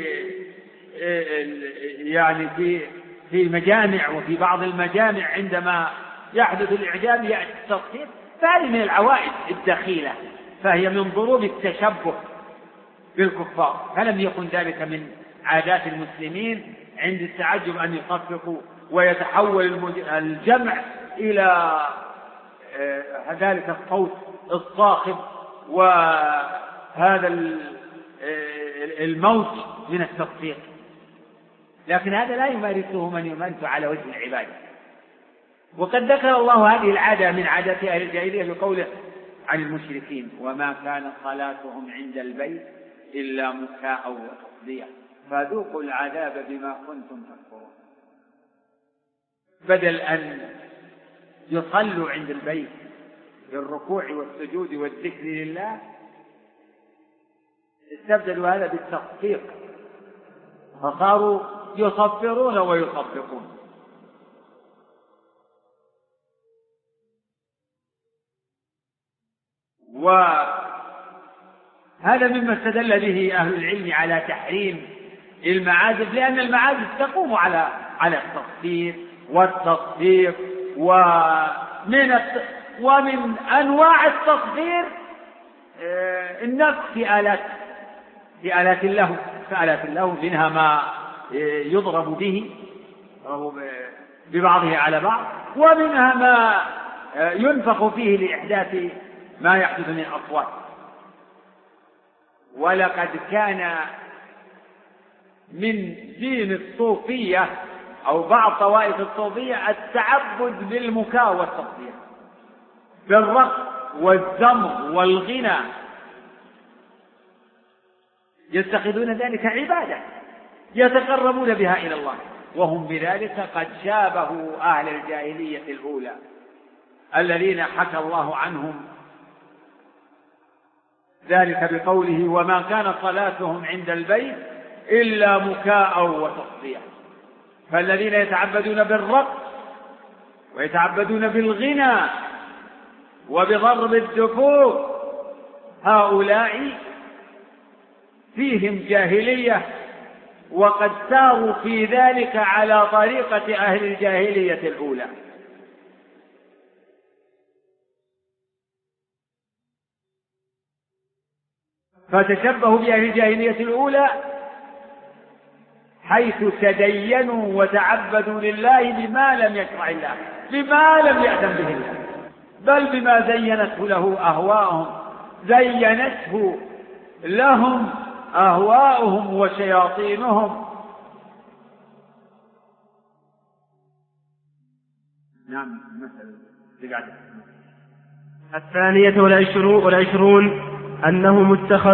يعني في المجامع وفي بعض المجامع عندما يحدث الإعجاب يأتي التصديق، فهذه من العوائد الدخيلة، فهي من ضروب التشبه بالكفار. فلم يكن ذلك من عادات المسلمين عند التعجب أن يصفقوا ويتحول الجمع إلى ذلك الصوت الصاخب وهذا الموت من التصفيق. لكن هذا لا يمارسه من يمارس على وجه العبادة. وقد ذكر الله هذه العادة من عادات أهل الجاهلية بقوله عن المشركين: وما كان صلاتهم عند البيت إلا مكاء وتصدية فذوقوا العذاب بما كنتم تكفرون. بدل أن يصلوا عند البيت بالركوع والسجود والذكر لله، استبدلوا هذا بالتصفيق، فصاروا يصفرون ويصفقون. وهذا مما استدل به أهل العلم على تحريم المعازف، لأن المعازف تقوم على التصفير والتصفيق. ومن أنواع التصفير النفخ في آلات اللهو، منها ما يضرب به ببعضه على بعض، ومنها ما ينفخ فيه لإحداث ما يحدث من أصوات. ولقد كان من دين الصوفية أو بعض طوائف الصوفية التعبد بالمكاء والتصديق، بالرقص والزمر والغنى، يتخذون ذلك عبادة يتقربون بها إلى الله، وهم بذلك قد شابهوا أهل الجاهلية الأولى الذين حكى الله عنهم ذلك بقوله: وما كان صلاتهم عند البيت إلا مكاء وتصديق. فالذين يتعبدون بالرقص ويتعبدون بالغنى وبضرب الدفوف هؤلاء فيهم جاهلية، وقد ساروا في ذلك على طريقة أهل الجاهلية الأولى. فتشبهوا بأهل الجاهلية الأولى حيث تدينوا وتعبدوا لله بما لم يشرع الله، بما لم يأذن به الله، بل بما زينته له أهواءهم، زينته لهم أهواؤهم وشياطينهم. نعم. الثانية والعشرون أنهم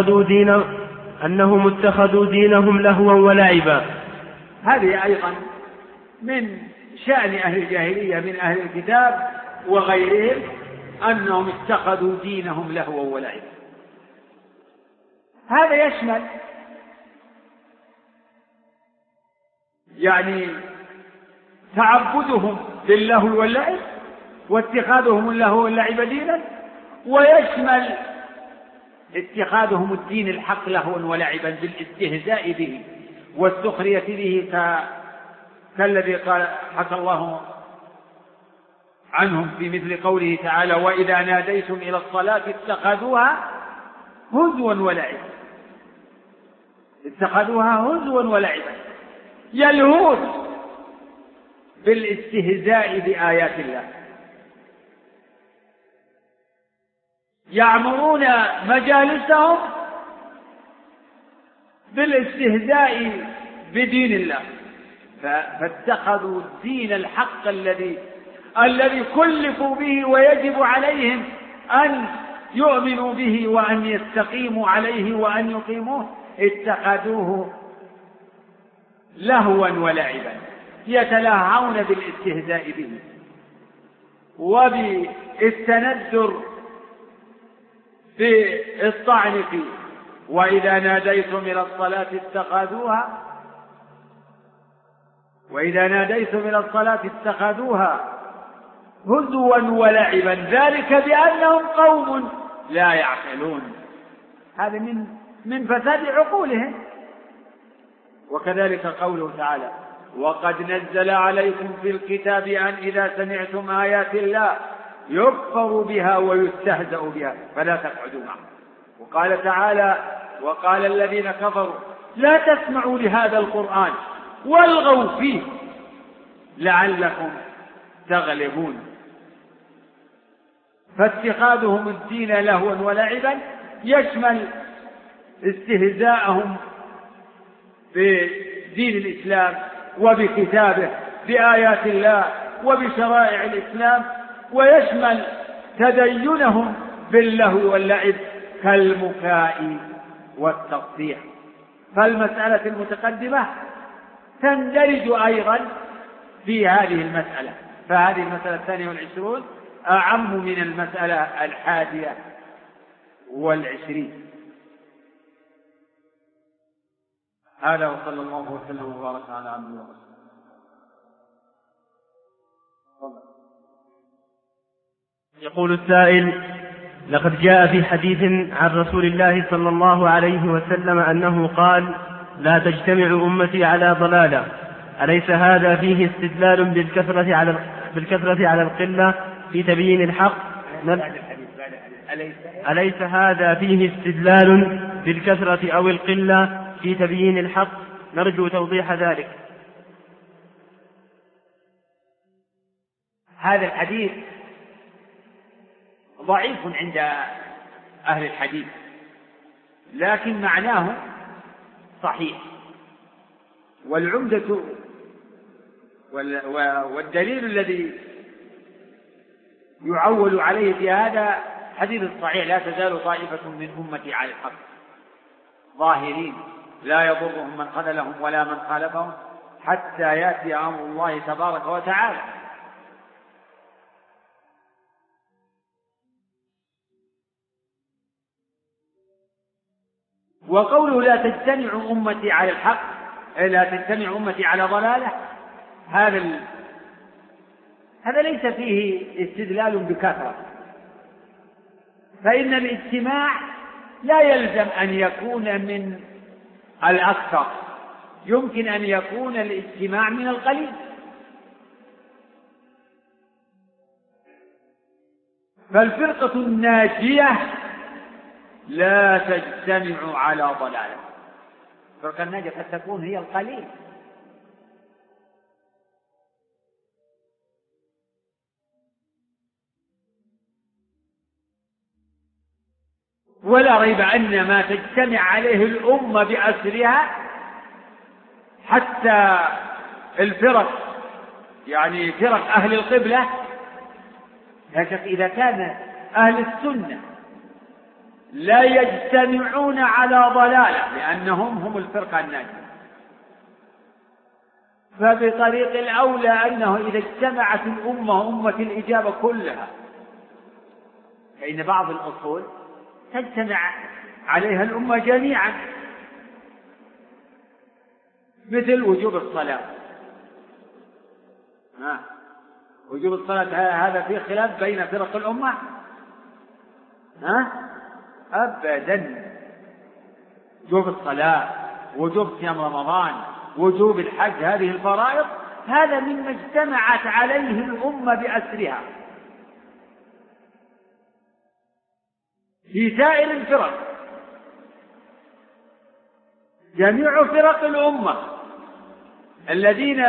اتخذوا دينهم لهوا ولعبا. هذه أيضا من شأن أهل الجاهلية من أهل الكتاب وغيرهم، أنهم اتخذوا دينهم لهوا ولعبا. هذا يشمل يعني تعبدهم للهو واللعب واتخاذهم اللهو واللعب دينا، ويشمل اتخاذهم الدين الحق لهوا ولعبا بالاستهزاء به والسخرية به، كالذي قال حكى الله عنهم في مثل قوله تعالى: وإذا ناديتم إلى الصلاة اتخذوها هزوا ولعبا. اتخذوها هزوا ولعبا، يلهون بالاستهزاء بآيات الله، يعمرون مجالسهم بالاستهزاء بدين الله. فاتخذوا الدين الحق الذي كلفوا به ويجب عليهم أن يؤمنوا به وأن يستقيموا عليه وأن يقيموه، اتخذوه لهوا ولعبا، يتلاهون بالاستهزاء به وبالتندر بالطعن فيه. وإذا ناديتم إلى الصلاة اتخذوها هزوا ولعبا، ذلك بأنهم قوم لا يعقلون. هذا من فساد عقولهم. وكذلك قوله تعالى: وقد نزل عليكم في الكتاب أن إذا سمعتم آيات الله يكفر بها ويستهزأ بها فلا تقعدوا معهم. وقال تعالى: وقال الذين كفروا لا تسمعوا لهذا القرآن والغوا فيه لعلكم تغلبون. فاتخاذهم الدين لهوا ولعبا يشمل استهزاءهم بدين الإسلام وبكتابه بآيات الله وبشرائع الإسلام، ويشمل تدينهم باللهو واللعب كالمكاء والتصفيح. فالمسألة المتقدمة تندرج أيضا في هذه المسألة، فهذه المسألة 22 أعم من المسألة 21. هذا وصلى الله وسلم وبارك على عبده ورسوله. يقول السائل: لقد جاء في حديث عن رسول الله صلى الله عليه وسلم أنه قال: لا تجتمع أمتي على ضلالة. أليس هذا فيه استدلال بالكثرة على القلة في تبيين الحق؟ أليس هذا فيه استدلال بالكثرة أو القلة في تبيين الحق؟ نرجو توضيح ذلك. هذا الحديث ضعيف عند أهل الحديث، لكن معناه صحيح. والعمدة والدليل الذي يعول عليه في هذا حديث الصحيح: لا تزال طائفة من أمتي على الحق ظاهرين لا يضرهم من خذلهم ولا من خالفهم حتى يأتي أمر الله تبارك وتعالى. وقوله لا تجتمع أمتي على الحق، لا تجتمع أمتي على ضلالة، هذا ليس فيه استدلال بكثرة، فإن الاجتماع لا يلزم أن يكون من الأكثر، يمكن أن يكون الاجتماع من القليل. فالفرقة الناجية لا تجتمع على ضلالة. الفرقة الناجية قد تكون هي القليل، ولا ريب أن ما تجتمع عليه الأمة بأسرها، حتى الفرق يعني فرق أهل القبلة، لا شك إذا كان أهل السنة لا يجتمعون على ضلالة لأنهم هم الفرقة الناجية، فبطريق الأولى أنه إذا اجتمعت الأمة أمة الإجابة كلها، فإن بعض الأصول تجتمع عليها الأمة جميعا، مثل وجوب الصلاة. وجوب الصلاة هذا فيه خلاف بين فرق الأمة؟ أبدا. وجوب الصلاة، وجوب صيام رمضان، وجوب الحج، هذه الفرائض، هذا مما اجتمعت عليه الأمة بأسرها. في سائر الفرق جميع فرق الأمة الذين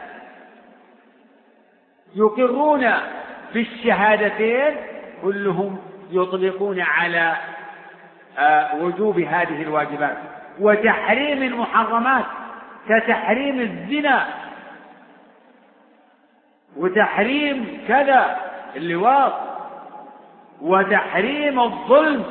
يقرون بالشهادتين كلهم يطلقون على وجوب هذه الواجبات وتحريم المحرمات كتحريم الزنا وتحريم كذا اللواط وتحريم الظلم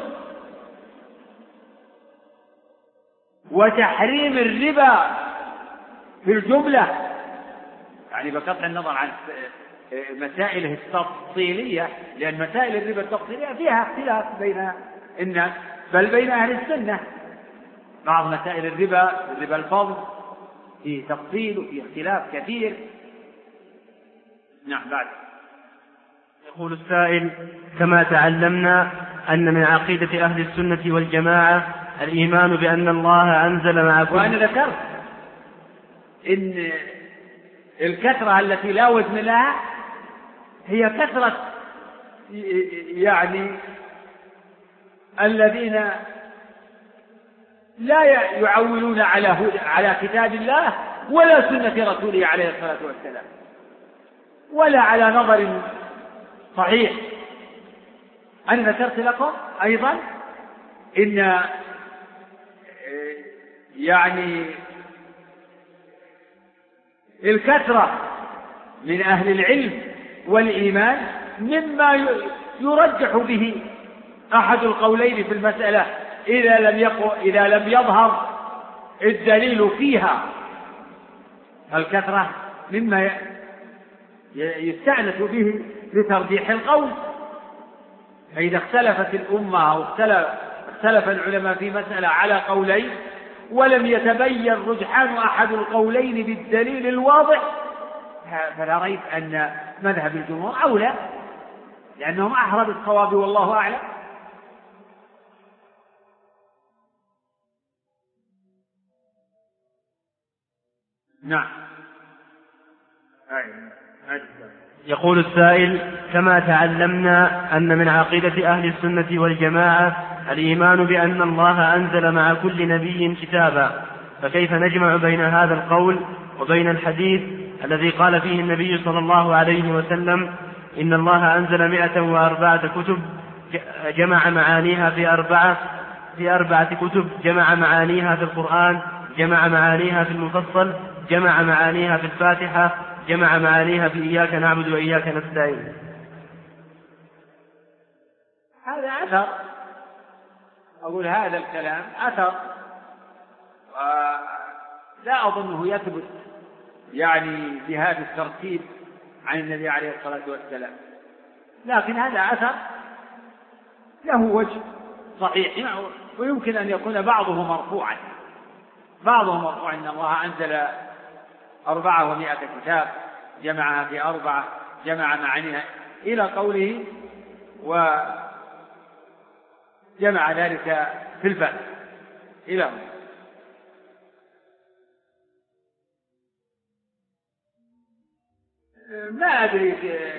وتحريم الربا في الجملة، يعني بقطع النظر عن مسائله التفصيلية، لأن مسائل الربا التفصيلية فيها اختلاف بين الناس بل بين أهل السنة. بعض مسائل الربا الفضل فيه تفصيل وفيه اختلاف كثير. نعم. بعد يقول السائل: كما تعلمنا أن من عقيدة أهل السنة والجماعة الإيمان بأن الله أنزل مع كل. وأنا ذكرت إن الكثرة التي لا وزن لها هي كثرة يعني الذين لا يعولون على كتاب الله ولا سنة رسوله عليه الصلاة والسلام ولا على نظر صحيح. أنا ذكرت لكم أيضا إن يعني الكثرة من أهل العلم والإيمان مما يرجح به أحد القولين في المسألة إذا لم يظهر الدليل فيها. الكثرة مما يستأنس به لترجيح القول. فإذا اختلفت الأمة أو اختلف العلماء في مسألة على قولين ولم يتبين رجحان أحد القولين بالدليل الواضح، فلا ريب أن مذهب الجمهور أولى لأنهم أحرى بالصواب والله أعلم. نعم. يقول السائل: كما تعلمنا أن من عقيدة أهل السنة والجماعة الإيمان بأن الله أنزل مع كل نبي كتابا، فكيف نجمع بين هذا القول وبين الحديث الذي قال فيه النبي صلى الله عليه وسلم: إن الله أنزل 104 كتب جمع معانيها في أربعة كتب، جمع معانيها في القرآن، جمع معانيها في المفصل، جمع معانيها في الفاتحة، جمع معانيها في إياك نعبد وإياك نستعين. هذا أثر، أقول هذا الكلام أثر، لا أظنه يثبت يعني بهذا الترتيب عن النبي عليه الصلاة والسلام، لكن هذا أثر له وجه صحيح، ويمكن أن يكون بعضه مرفوعا إن الله أنزل 400 كتاب جمعها في 4، جمع معانيها إلى قوله وجمع ذلك في الفاتحة إلى هنا. ما أدري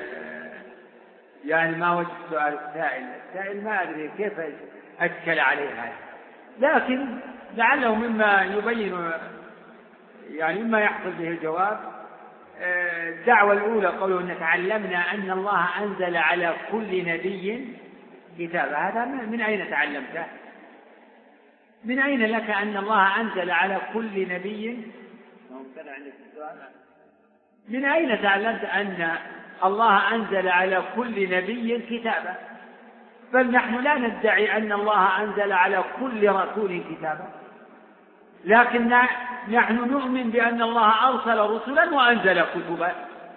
يعني ما وجه سؤال السائل ما أدري كيف أشكل عليه هذا، لكن لعله مما يبين يعني مما يحصل به الجواب. الدعوة الأولى قوله أن تعلمنا أن الله أنزل على كل نبي كتابا، هذا من أين تعلمته؟ من أين لك أن الله أنزل على كل نبي؟ من أين تعلمت أن الله أنزل على كل نبي كتابا؟ بل نحن لا ندعي أن الله أنزل على كل رسول كتابا، لكن نحن نؤمن بأن الله أرسل رسلا وأنزل كتبا.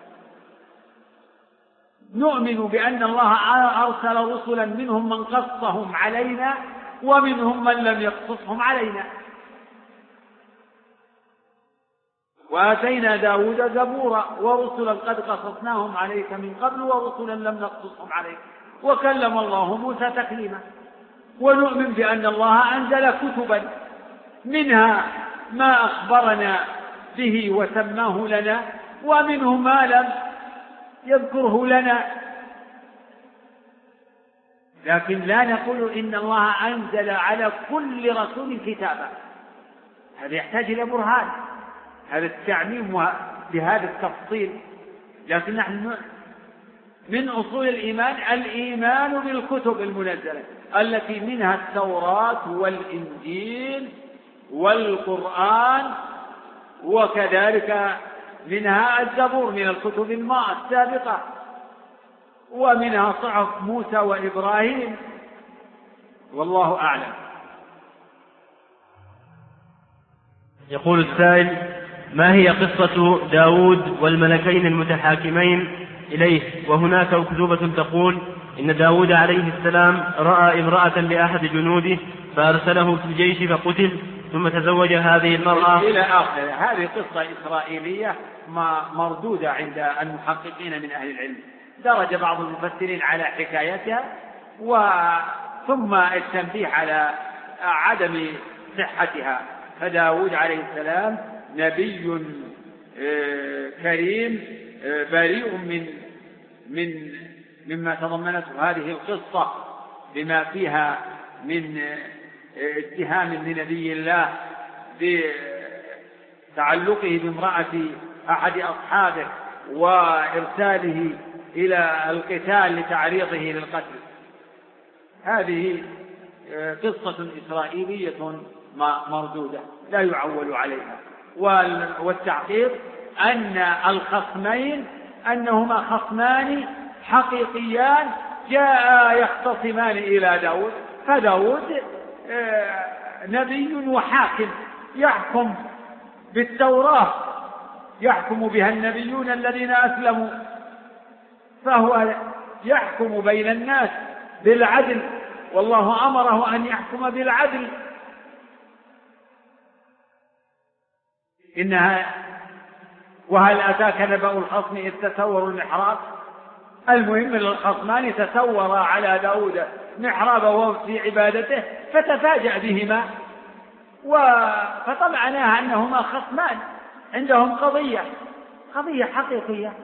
نؤمن بأن الله أرسل رسلا منهم من قصهم علينا ومنهم من لم يقصصهم علينا. وآتينا داود زبورا ورسلا قد قصصناهم عليك من قبل ورسلا لم نقصصهم عليك وكلم الله موسى تكليما. ونؤمن بأن الله أنزل كتبا منها ما أخبرنا به وسماه لنا ومنه ما لم يذكره لنا، لكن لا نقول إن الله أنزل على كل رسول كتابا، هذا يحتاج إلى برهان، هذا التعميم بهذا التفصيل. لكن نحن من أصول الإيمان بالكتب المنزلة التي منها التوراة والإنجيل والقرآن، وكذلك منها الزبور من الكتب السابقة، ومنها صحف موسى وإبراهيم، والله أعلم. يقول السائل: ما هي قصة داود والملكين المتحاكمين إليه؟ وهناك أكذوبة تقول إن داود عليه السلام رأى امرأة لأحد جنوده فأرسله في الجيش فقتل، ثم تزوج هذه المرأة إلى آخر. هذه قصة إسرائيلية مردودة عند المحققين من أهل العلم، درج بعض المفسرين على حكايتها ثم التنبيه على عدم صحتها. فداود عليه السلام نبي كريم بريء مما تضمنته هذه القصة بما فيها من اتهام لنبي الله بتعلقه بامرأة أحد أصحابه وإرساله إلى القتال لتعريضه للقتل. هذه قصة إسرائيلية مردودة لا يعول عليها. والتحقيق أن الخصمين أنهما خصمان حقيقيان جاء يختصمان إلى داود، فداود نبي وحاكم يحكم بالتوراة، يحكم بها النبيون الذين أسلموا، فهو يحكم بين الناس بالعدل، والله أمره أن يحكم بالعدل. وهل أتاك نبأ الخصم إذ تسوروا المحراب؟ المهم الخصمان تسورا على داود محرابه وهو في عبادته فتفاجأ بهما، فطمعناها أنهما خصمان عندهم قضية حقيقية،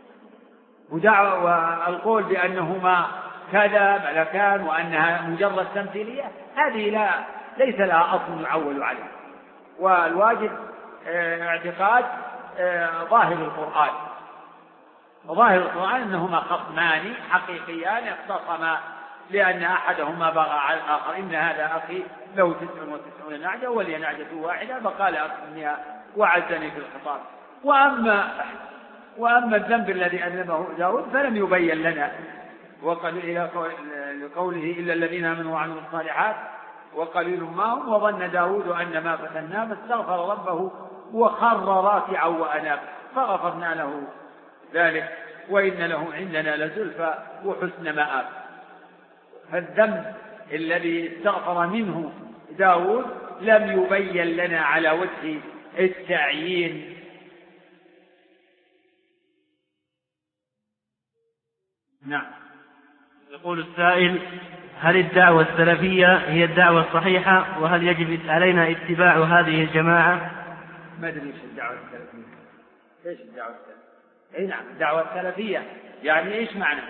والقول بأنهما كذا ملكان وأنها مجرد تمثيلية هذه ليس لها أصل يعول عليه. والواجب اعتقاد ظاهر القرآن أنهما خصمان حقيقيان اختصما لأن أحدهما بغى على الآخر، إن هذا أخي له 99 نعجة ولي نعجة واحدة، فقال أكرمنيها وعزني في الخطاب. وأما الذنب الذي أذنبه داود فلم يبين لنا، وقال إلى قوله إلا الذين آمنوا وعملوا الصالحات وقليل ما هم، وظن داود أن ما فتناه فاستغفر ربه وخر راكعا وأناب فغفرنا له ذلك وإن له عندنا لزلفى وحسن مآب. فالذنب الذي استغفر منه داود لم يبين لنا على وجه التعيين. نعم. يقول السائل: هل الدعوة السلفية هي الدعوة الصحيحة؟ وهل يجب علينا اتباع هذه الجماعة؟ ما أدري إيش الدعوة السلفية. إيش الدعوة السلفية؟ أي نعم، الدعوة السلفية يعني إيش معنى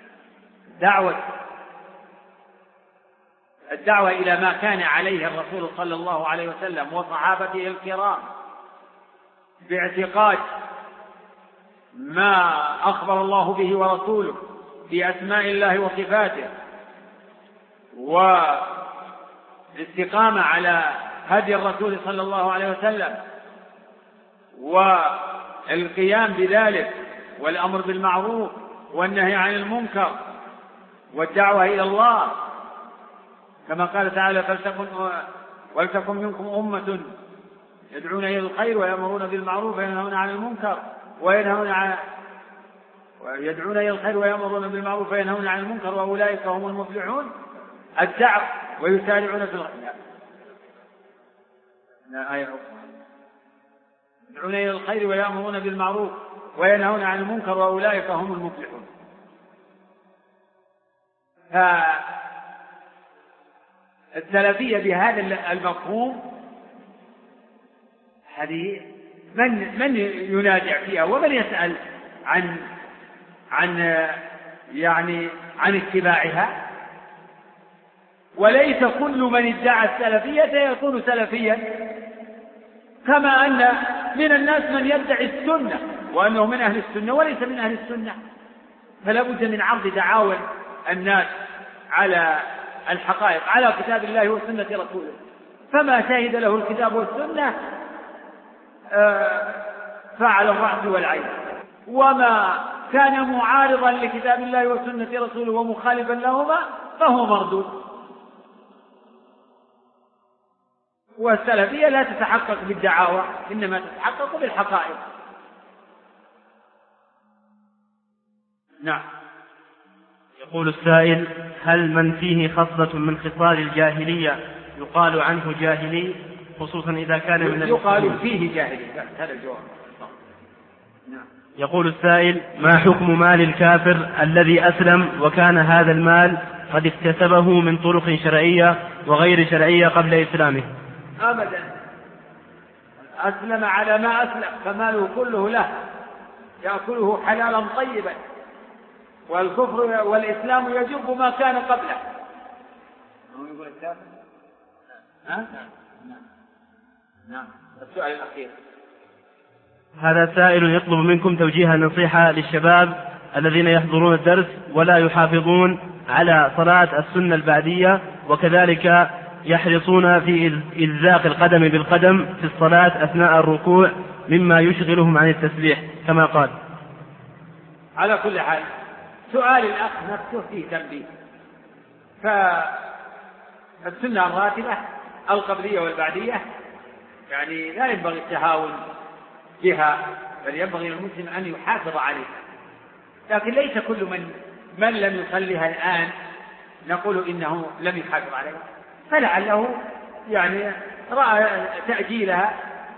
الدعوة إلى ما كان عليه الرسول صلى الله عليه وسلم وصحابته الكرام باعتقاد ما أخبر الله به ورسوله في أسماء الله وصفاته، والاستقامة على هدي الرسول صلى الله عليه وسلم، والقيام بذلك، والأمر بالمعروف والنهي عن المنكر، والدعوة إلى الله، كما قال تعالى: ولتكن منكم أمة يدعون إلى الخير ويأمرون بالمعروف وينهون عن المنكر وأولئك هم المفلحون. الدعوة ويسارعون في الخير. يدعون إلى الخير ويأمرون بالمعروف وينهون عن المنكر وأولئك هم المفلحون. السلفية بهذا المفهوم هذه من ينازع فيها ومن يسأل عن اتباعها. وليس كل من ادعى السلفية يكون سلفيا، كما أن من الناس من يدعي السنة وأنه من أهل السنة وليس من أهل السنة. فلا بد من عرض دعاوى الناس على الحقائق، على كتاب الله وسنة رسوله. فما شهد له الكتاب والسنة فعل الرأس والعين، وما كان معارضا لكتاب الله وسنة رسوله ومخالفا لهما فهو مردود. والسلفية لا تتحقق بالدعاوى، إنما تتحقق بالحقائق. نعم. يقول السائل: هل من فيه خصلة من خصال الجاهلية يقال عنه جاهلي، خصوصا إذا كان من يقال فيه جاهلي؟ هذا الجواب. نعم. يقول السائل: ما حكم مال الكافر الذي أسلم وكان هذا المال قد اكتسبه من طرق شرعية وغير شرعية قبل إسلامه؟ أبدا، أسلم على ما أسلم فماله كله له، يأكله حلالا طيبا، والكفر والإسلام يجب ما كان قبله. نعم. السؤال الأخير: هذا سائل يطلب منكم توجيه نصيحة للشباب الذين يحضرون الدرس ولا يحافظون على صلاة السنة البعدية، وكذلك يحرصون في إلزاق القدم بالقدم في الصلاة أثناء الركوع مما يشغلهم عن التسبيح كما قال. على كل حال سؤال الأخ نفسه فيه تنبيه. فالسنة الراتبة القبلية والبعدية يعني لا ينبغي التهاون بها، بل ينبغي للمسلم أن يحافظ عليها. لكن ليس كل من لم يصليها الآن نقول إنه لم يحافظ عليها، فلعله يعني رأى تأجيلها،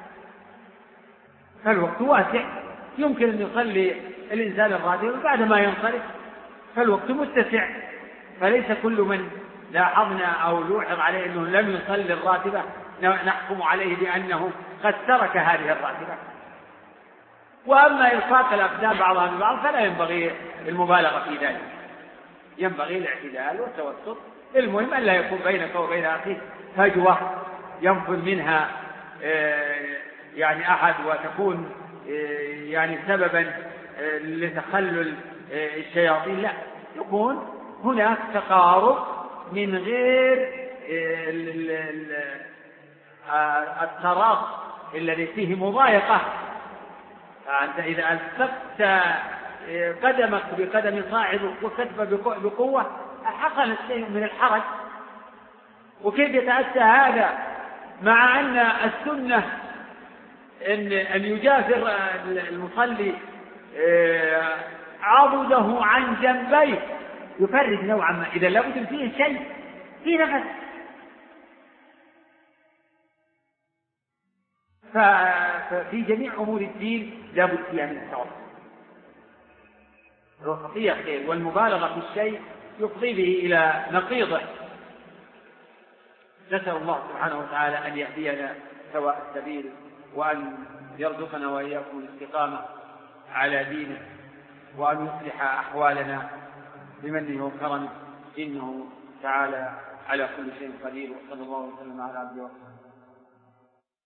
فالوقت واسع، يمكن أن يصلي الإنسان الراتب بعد ما ينصرف، فالوقت متسع. فليس كل من لاحظنا أو لوحظ عليه أنه لم يصلي الراتبة نحكم عليه بأنه قد ترك هذه الراتبة. وأما إلصاق الأقدام بعضها ببعض فلا ينبغي المبالغة في ذلك، ينبغي الاعتدال والتوسط. المهم أن لا يكون بينك وبين أخيك فجوة ينفذ منها يعني أحد وتكون يعني سببا لتخلل الشياطين، لا، يكون هناك تقارب من غير التراص الذي فيه مضايقة. فأنت إذا ألصقت قدمك بقدم صاحبك وكتفك بقوة حصل شيء من الحرج. وكيف يتأتى هذا مع أن السنة أن يجافر المصلي عضده عن جنبيه يفرج نوعا ما إذا لابد فيه شيء في نفس. ففي جميع أمور الدين لابد فيها من التوسط. الوسطية خير، والمبالغة في الشيء يفضي به إلى نقيضه. نسأل الله سبحانه وتعالى أن يهدينا سواء السبيل، وأن يرزقنا وإياكم الاستقامة على دينه، وأن يصلح أحوالنا بمنه وكرمه، إنه تعالى على كل شيء قدير. وصلى الله وسلم على عبده ورسوله.